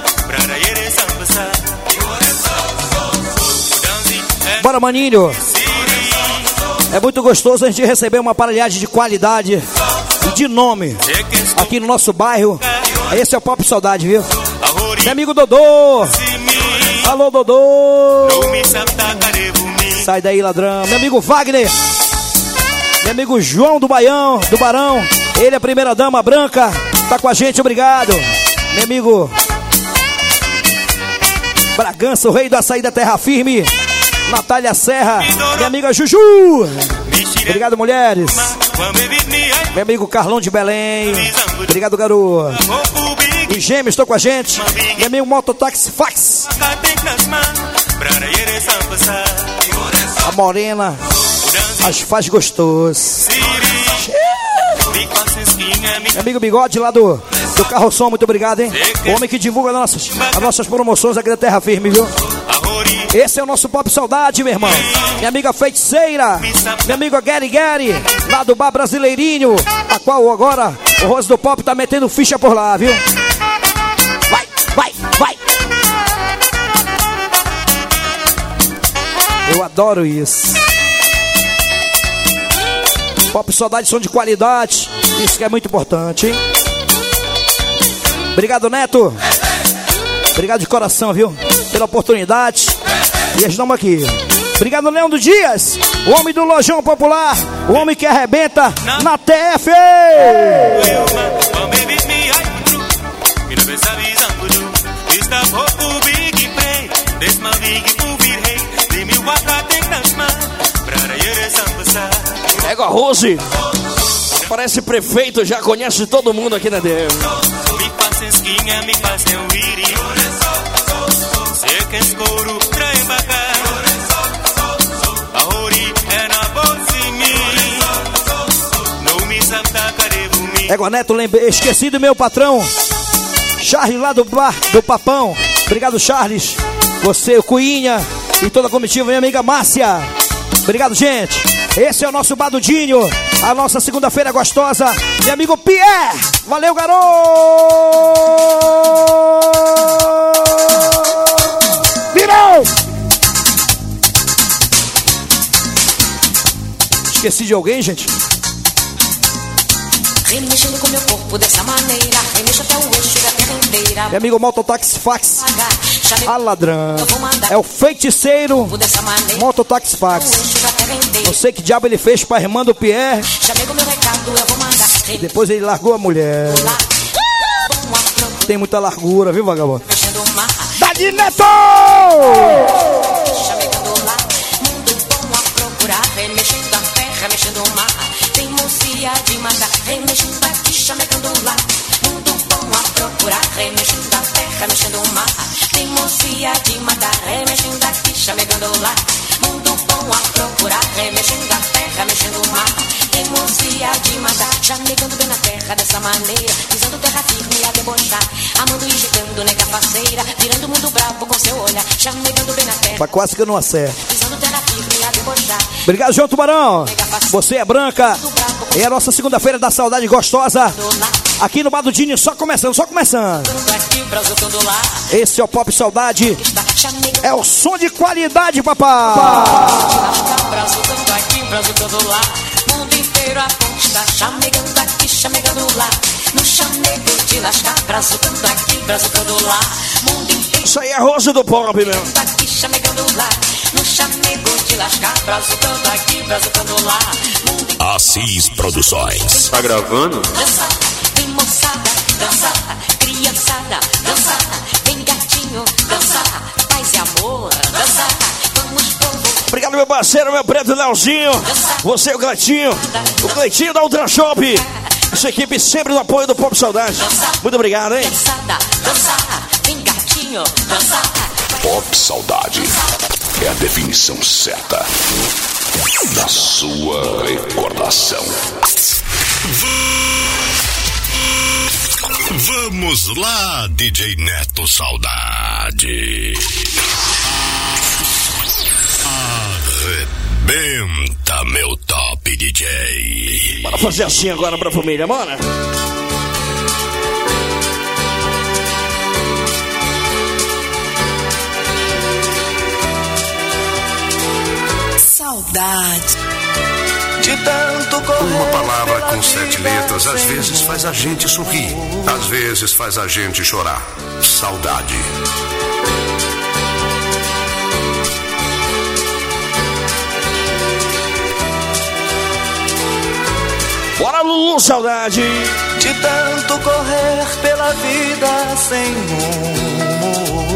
Bora, maninho! É muito gostoso a gente receber uma aparelhagem de qualidade e de nome aqui no nosso bairro. Esse é o Pop Saudade, viu? Meu amigo Dodô. Alô, Dodô. Sai daí, ladrão. Meu amigo Wagner. Meu amigo João do Baião, do Barão. Ele é a primeira dama branca. Tá com a gente, obrigado. Meu amigo Bragança, o rei da saída terra firme. Natália Serra, minha amiga Juju. Obrigado, mulheres. Meu amigo Carlão de Belém. Obrigado, garoto. Os gêmeos estão com a gente. Meu amigo Mototaxi Fax. A morena as faz gostoso. Meu amigo Bigode lá do, do Carro Som, muito obrigado, hein? O homem que divulga as nossas, as nossas promoções aqui da Terra Firme, viu? Esse é o nosso Pop Saudade, meu irmão. Minha amiga Feiticeira, minha amiga Gary Gary, lá do Bar Brasileirinho, a qual agora o Rose do Pop tá metendo ficha por lá, viu? Vai, vai, vai! Eu adoro isso. Pop Saudade, som de qualidade. Isso que é muito importante, hein? Obrigado, Neto. Obrigado de coração, viu? Pela oportunidade. E estamos aqui. Obrigado, Leandro Dias, o homem do Lojão Popular, o homem que arrebenta na T F. Pega a Rose. Parece prefeito, já conhece todo mundo aqui na D M. Égua Neto, lembrei, esqueci do meu patrão Charles lá do bar do Papão. Obrigado, Charles. Você, o Cuinha e toda a comitiva, minha amiga Márcia. Obrigado, gente. Esse é o nosso Badudinho, a nossa segunda-feira gostosa. Meu amigo Pierre. Valeu, garoto. Virou. Esqueci de alguém, gente? Remexendo com meu corpo dessa maneira, remexo até o eixo da terra inteira. Meu amigo Mototaxi Fax. Ah, ladrão. É o feiticeiro Mototaxi Fax. Não sei que diabo ele fez pra irmã do Pierre. E depois ele largou a mulher. Tem muita largura, viu, vagabundo? Dadi Neto! Remexendo a terra, mexendo o mar. Tem mocia de matar, remexendo aqui, chamegando lá. Mundo bom a procurar, remexendo a terra, mexendo o mar. Tem mocia de matar, remexendo aqui, chamegando lá. Mundo bom a procurar. procurar, remexendo a terra, mexendo o mar. Teimosia de matar, chamegando bem na terra dessa maneira, pisando terra firme a debochar, amando e gigando nega faceira, virando o mundo bravo com seu olhar, chamegando bem na terra. Mas quase que eu não acerto. Pisando terra firme a debochar. Obrigado, João Tubarão. Você é branca. É a nossa segunda-feira da saudade gostosa. Aqui no Bar do Dini, só começando, só começando. Esse é o Pop Saudade. É o som de qualidade, papá. Mundo inteiro a conquistar, chamegando aqui, chamegando lá. No chamego de lascar, brazucando aqui, brazucando lá. Mundo inteiro. Isso aí é rosa do pop, meu. Aqui, chamegando lá. No chamego de lascar, brazucando aqui, brazucando lá. Assis Produções. Tá gravando? Dançar, vem moçada, dançar, criançada, dançar, vem gatinho, dançar, paz e amor, dançar, vamos povo. Obrigado, meu parceiro, meu preto Leozinho. Você e o Cleitinho. O Cleitinho da Ultra Shop. Essa equipe sempre no apoio do Pop Saudade. Muito obrigado, hein? Dançada, dançar, vem gatinho, dançar. Pop Saudade é a definição certa da sua recordação. Vamos lá, D J Neto Saudade. Arrebenta, meu top D J. Bora fazer assim agora pra família, bora? Saudade. De tanto correr. Uma palavra com sete letras às vezes faz a gente sorrir, às vezes faz a gente chorar. Saudade. Bora, Lulu, saudade. De tanto correr pela vida sem rumo,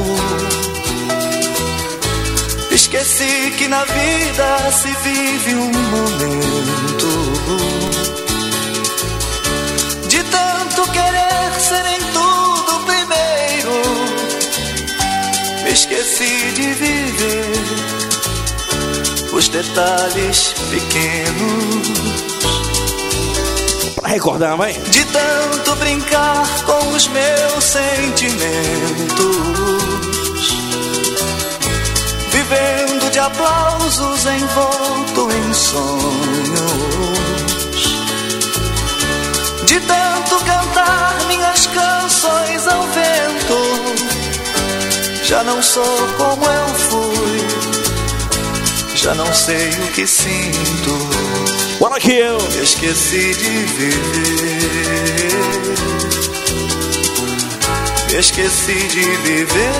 esqueci que na vida se vive um momento. De tanto querer ser em tudo primeiro, me esqueci de viver os detalhes pequenos. Pra recordar, mãe. De tanto brincar com os meus sentimentos, vivendo de aplausos envolto em sonhos. De tanto cantar minhas canções ao vento, já não sou como eu fui, já não sei o que sinto. Bora que eu esqueci de viver, esqueci de viver,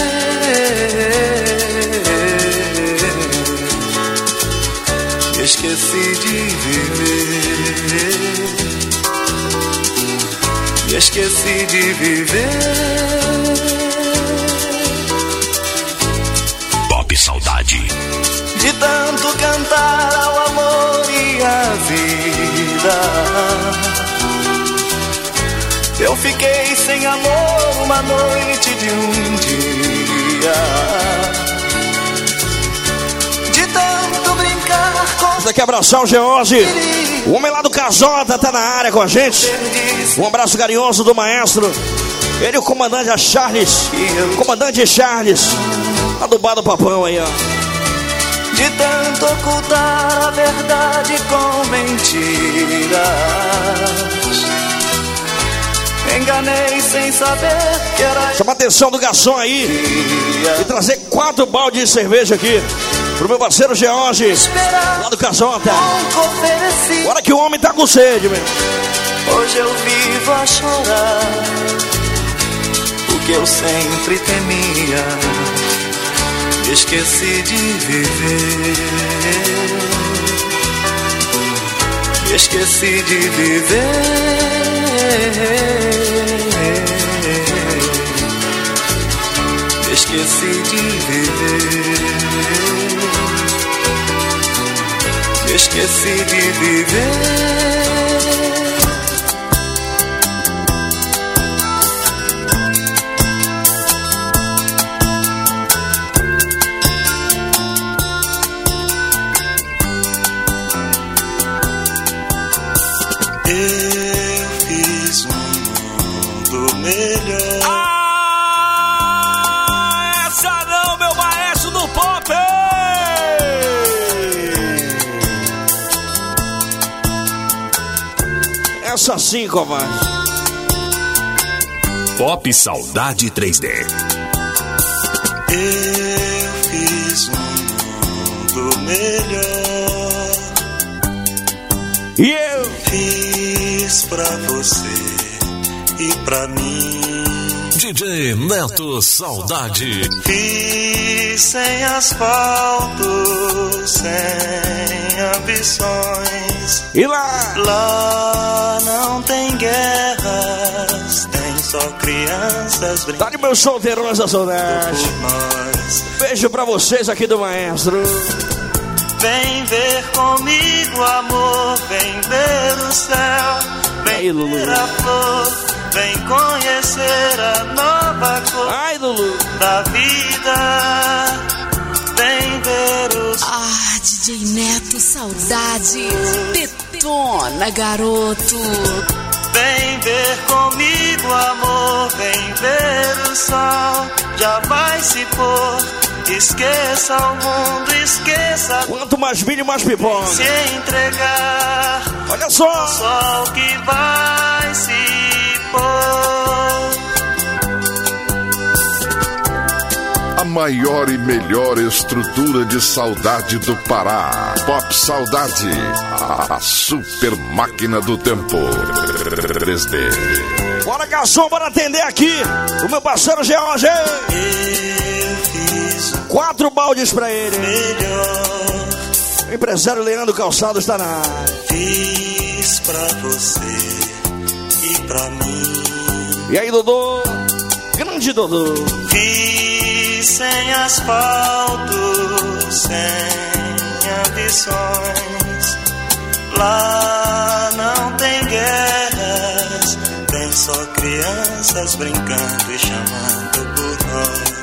esqueci de viver, esqueci de viver. Pop Saudade. De tanto cantar ao amor e à vida, eu fiquei sem amor uma noite de um dia. De tanto brincar com... Você quer abraçar o George? O homem lá do Casota tá na área com a gente. Um abraço carinhoso do maestro. Ele e o comandante Charles. O comandante Charles. Lá do bar do Papão aí, ó. De tanto ocultar a verdade com mentiras, enganei sem saber que era... Chama a atenção do garçom aí e trazer quatro baldes de cerveja aqui pro meu parceiro George, lá do Casota. Bora que o homem tá com sede, meu. Hoje eu vivo a chorar o que eu sempre temia. Esqueci de viver, esqueci de viver, esqueci de viver, esqueci de viver. Começa assim, comadre. Pop Saudade três D. Eu fiz um mundo melhor. E eu fiz pra você e pra mim. D J Neto Saudade. Fiz sem asfalto, sem ambições. E lá? Lá não tem guerras, tem só crianças brincando. Tá de meus solteirões da saudade. Beijo pra vocês aqui do Maestro. Vem ver comigo, amor, vem ver o céu. Vem aí, Lulu. ver a flor, vem conhecer a nova cor. Ai, Lulu. Da vida. Vem ver os... Ah, D J Neto, saudade. Detona, garoto. Vem ver comigo, amor, vem ver o sol. Já vai se pôr. Esqueça o mundo, esqueça. Quanto mais vídeo, mais pipoca. Se entregar. Olha só. O sol que vai se pôr. A maior e melhor estrutura de saudade do Pará. Pop Saudade. A super máquina do tempo. três D. Bora, garçom, bora atender aqui. O meu parceiro George. Quatro baldes pra ele. Melhor. O empresário Leandro Calçado está na área. Fiz pra você e pra mim. E aí, Dodô? Grande Dodô. Fiz sem asfalto, sem ambições. Lá não tem guerras, tem só crianças brincando e chamando por nós.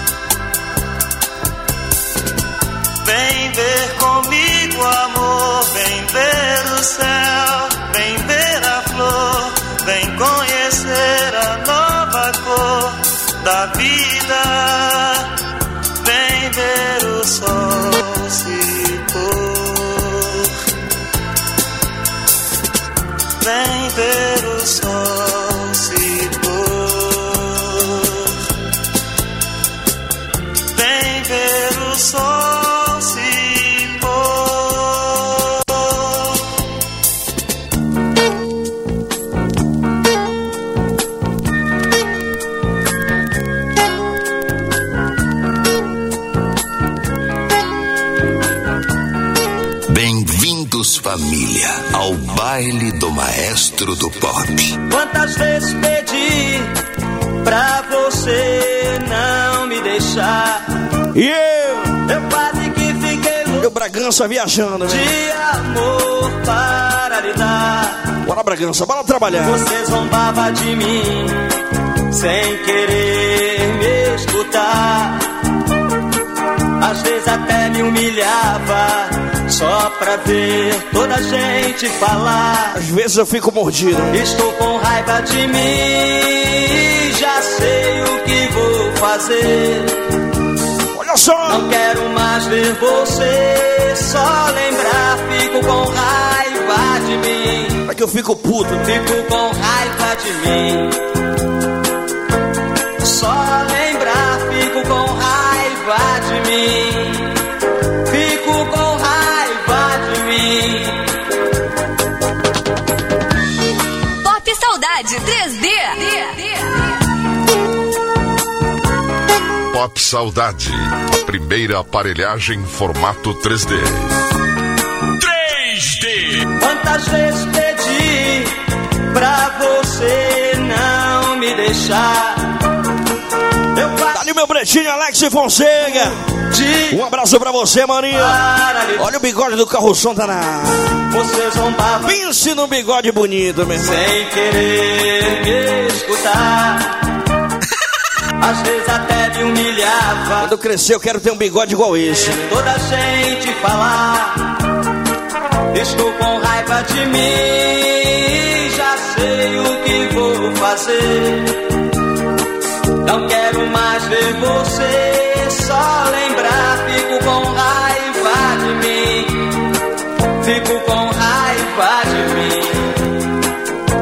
Vem ver comigo, amor, vem ver o céu, vem ver a flor, vem conhecer a nova cor da vida. Vem ver o sol se pôr. Vem ver o sol se pôr. Vem ver o sol se pôr. Bem-vindos, família, ao baile do maestro do pop. Quantas vezes pedi pra você não me deixar? E eu? Eu quase que fiquei louco. Eu, Bragança, viajando, né? De amor para lhe dar. Bora, Bragança, bora trabalhar. Você zombava de mim sem querer me escutar. Às vezes até me humilhava só pra ver toda a gente falar. Às vezes eu fico mordido. Estou com raiva de mim, já sei o que vou fazer. Olha só. Não quero mais ver você, só lembrar, fico com raiva de mim. É que eu fico puto. Fico com raiva de mim. Só lembrar, fico com raiva de mim. Fico com raiva de mim. Pop Saudade três D. Pop Saudade. A primeira aparelhagem em formato três D. três D. Quantas vezes pedi pra você não me deixar? Eu Tá ali meu pretinho, Alex Fonseca. Um abraço pra você, maninho. Olha o bigode do Carroção, tá na... Você zombava. Pense no bigode bonito, meu irmão. Sem querer me escutar. Às vezes até me humilhava. Quando eu crescer eu quero ter um bigode igual esse. Toda a gente falar. Estou com raiva de mim, já sei o que vou fazer. Não quero mais ver você, só lembrar, fico com raiva de mim. Fico com raiva de mim.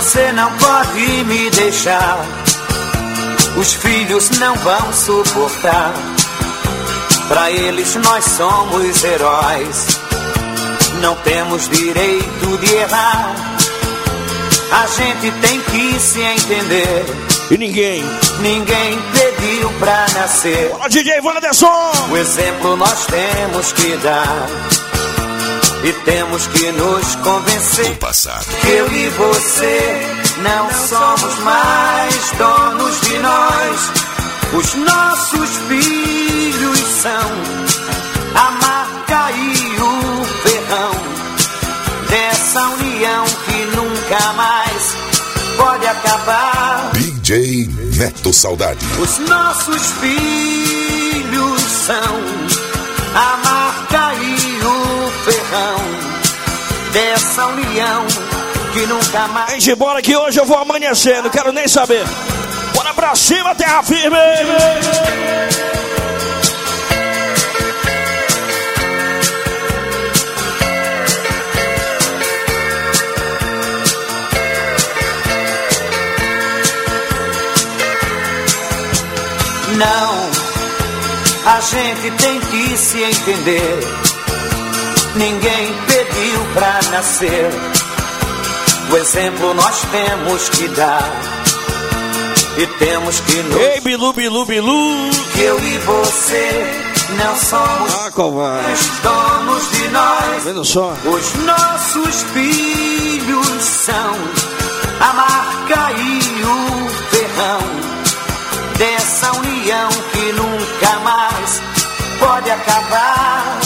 você não pode me deixar. Os filhos não vão suportar. Pra eles nós somos heróis. Não temos direito de errar. A gente tem que se entender. E ninguém, ninguém pediu pra nascer. Fala, D J Wanderson! O exemplo nós temos que dar. E temos que nos convencer que eu e você não somos mais donos de nós. Os nossos filhos são a marca e o ferrão dessa união que nunca mais pode acabar. D J Neto Saudade. Os nossos filhos são a marca e o ferrão dessa união que nunca mais. Vem de embora que hoje eu vou amanhecer, não quero nem saber. Bora pra cima, terra firme! Não, a gente tem que se entender. Ninguém pediu pra nascer. O exemplo nós temos que dar. E temos que nos... Ei, Bilu, Bilu, Bilu! Que eu e você não somos ah, covarde. Os donos de nós. Vendo só? Os nossos filhos são a marca e o ferrão dessa união que nunca mais pode acabar.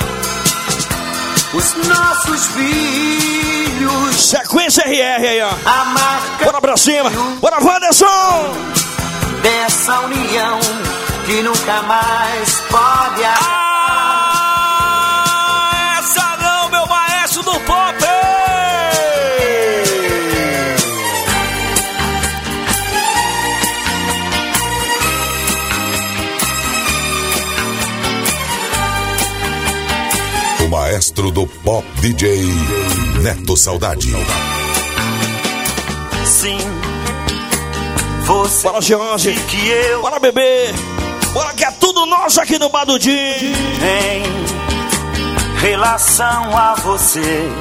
Os nossos filhos. Sequência R R aí, ó. A marca. Bora pra cima. Bora, Wanderson. Dessa união que nunca mais pode acabar. Ah, essa não, meu maestro do pop. Maestro do Pop D J Neto Saudade. Sim, você. Bora, George. Que eu. Bora, bebê. Bora que é tudo nosso aqui no Badudinho. Em relação a você,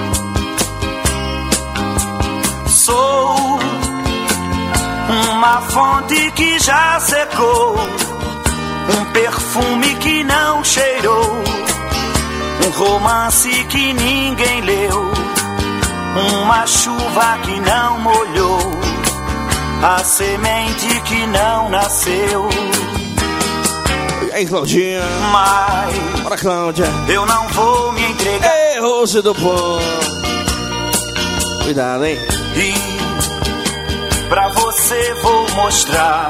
sou uma fonte que já secou, um perfume que não cheirou, um romance que ninguém leu, uma chuva que não molhou, a semente que não nasceu. E aí, Claudinha? Mas bora, Cláudia. Eu não vou me entregar. Ei, Rose do Pó. Cuidado, hein? E pra você vou mostrar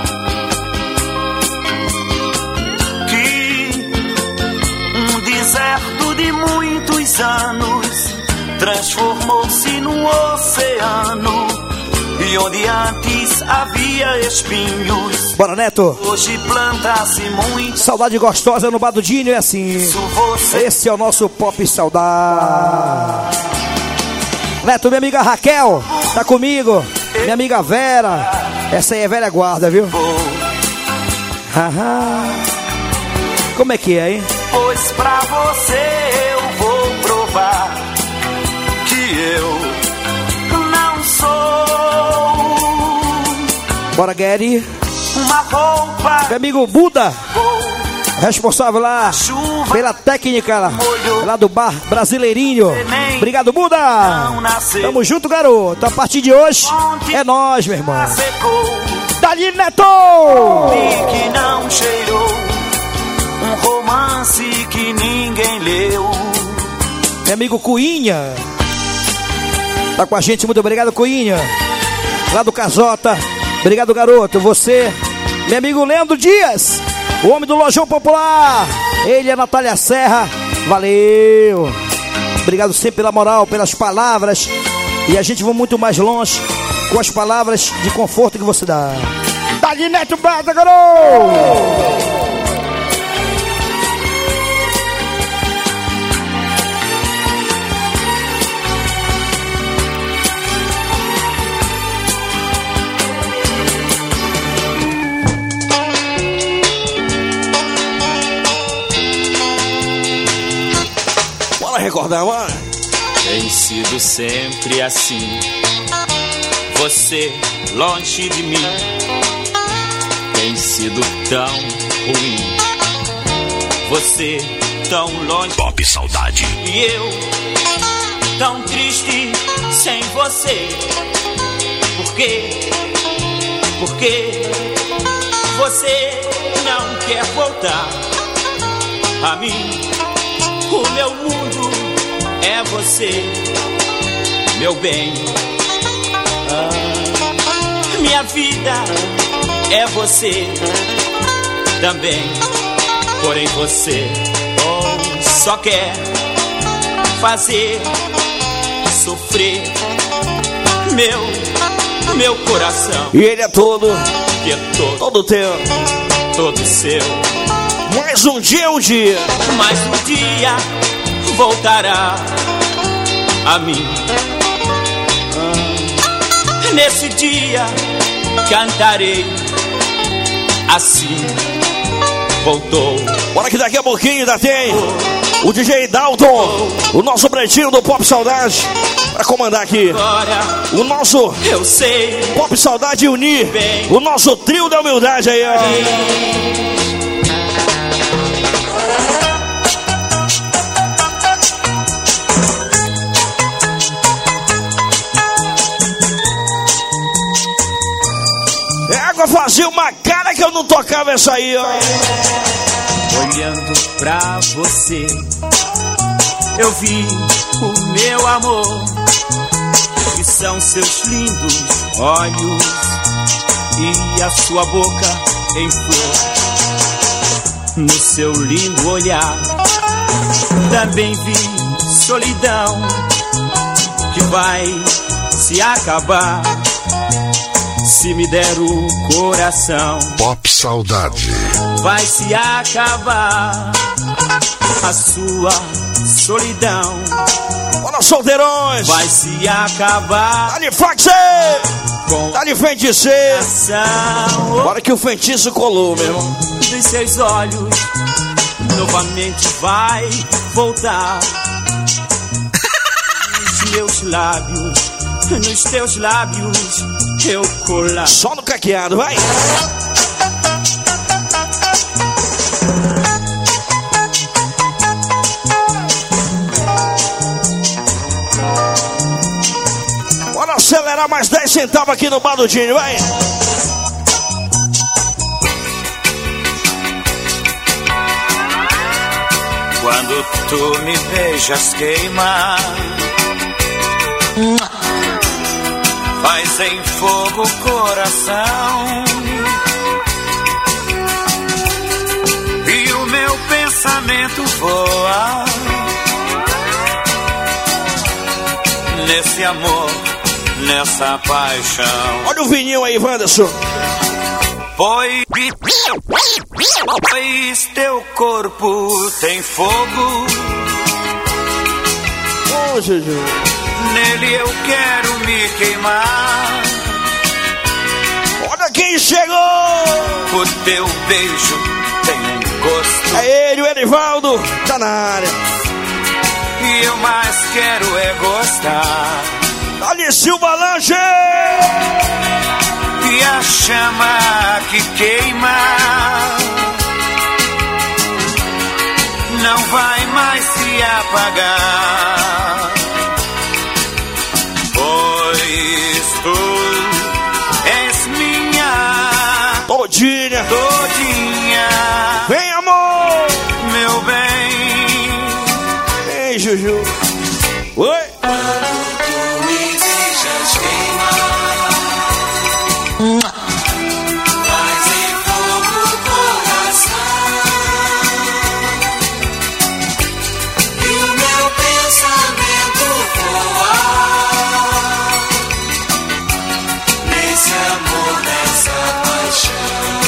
deserto de muitos anos transformou-se num oceano, e onde antes havia espinhos, bora, Neto. Hoje planta-se muito. Saudade gostosa no Badudinho é assim. Você... Esse é o nosso Pop Saudade. Neto, minha amiga Raquel tá comigo. Minha amiga Vera. Essa aí é velha guarda, viu? Haha. Como é que é, hein? Pois pra você eu vou provar que eu não sou. Bora, Gary. Uma roupa. Meu amigo Buda, responsável lá pela técnica lá, lá do bar Brasileirinho. Obrigado, Buda. Tamo junto, garoto. A partir de hoje é nós, meu irmão. Dali, Neto. Que não cheirou, um romance que ninguém leu. Meu amigo Cuinha tá com a gente, muito obrigado, Cuinha. Lá do Casota. Obrigado, garoto. Você, meu amigo Leandro Dias, o homem do Lojão Popular. Ele é a Natália Serra. Valeu. Obrigado sempre pela moral, pelas palavras. E a gente vai muito mais longe com as palavras de conforto que você dá. Dali, Neto Bata, garoto. acordar, mano. Tem sido sempre assim. Você longe de mim. Tem sido tão ruim. Você tão longe. Pop Saudade. E eu tão triste sem você. Por quê? Porque você não quer voltar a mim. O meu mundo é você, meu bem. Ah, minha vida é você também. Porém você oh, só quer fazer sofrer meu, meu coração. E ele é todo, que é todo, todo teu, todo seu. Mais um dia é um dia. Mais um dia voltará a mim. Ah, nesse dia cantarei assim. Voltou. Bora que daqui a pouquinho ainda tem o D J Dalton, o nosso pretinho do Pop Saudade, pra comandar aqui. O nosso eu sei Pop Saudade Unir, o nosso trio da humildade aí, ó. Fazia uma cara que eu não tocava essa aí, ó. Olhando pra você, eu vi o meu amor. E são seus lindos olhos e a sua boca em flor. No seu lindo olhar também vi solidão que vai se acabar se me der o coração. Pop Saudade. Vai se acabar a sua solidão. Bora, solteirões. Vai se acabar. Tá de faxe. Tá de feiticeiro. Bora que o feitiço colou, meu irmão. Dos seus olhos novamente vai voltar. Os meus lábios, nos teus lábios eu colar. Só no caqueado, vai. Bora acelerar mais dez centavos aqui no Badudinho, vai. Quando tu me beijas queimar, faz em fogo o coração. E o meu pensamento voa nesse amor, nessa paixão. Olha o vinil aí, Wanderson. Pois, pois teu corpo tem fogo. Ô, Juju. Nele eu quero me queimar. Olha quem chegou! O teu beijo tem um gosto. É ele, o Edivaldo, tá na área. E eu mais quero é gostar. Dali Silva Lange! E a chama que queima não vai mais se apagar. Pois tu és minha todinha, todinha. Vem, amor, meu bem. Vem, Juju. Oi. Quando tu me deixas queimar, faz em fogo o coração. E o meu pensamento voa nesse amor, nessa paixão.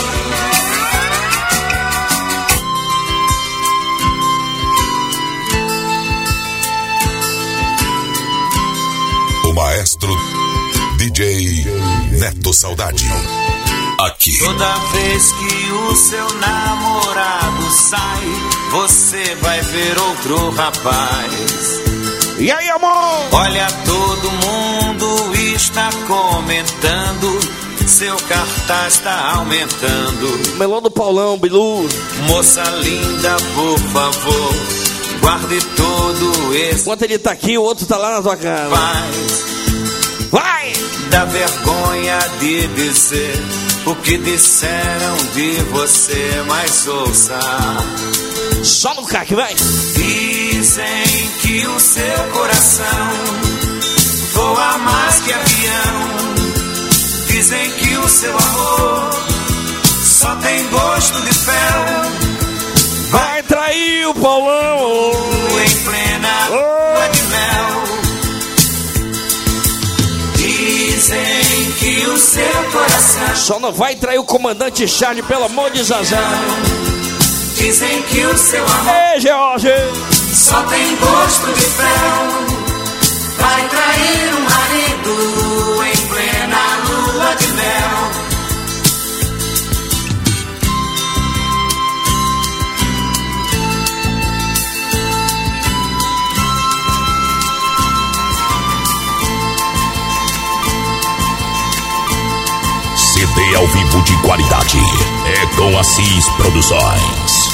O maestro D J Neto Saudade. aqui. Toda vez que o seu namorado sai, você vai ver outro rapaz. E aí, amor? Olha, todo mundo está comentando, seu cartaz está aumentando. Melão do Paulão, Bilu. Moça linda, por favor, guarde todo esse. Enquanto ele tá aqui, o outro tá lá na tua casa. Paz. Vai! Dá vergonha de dizer o que disseram de você, mas ouça. Só no caque, vai! Dizem que o seu coração voa mais que avião. Dizem que o seu amor só tem gosto de fel. Vai trair o Paulão em plena lua de mel. Dizem que o seu coração só não vai trair o comandante Charlie, pelo amor de Zazá. Dizem que o seu amor Ei, George, só tem gosto de fel. Vai trair o marido em plena lua de mel. C D ao vivo de qualidade é com Assis Produções.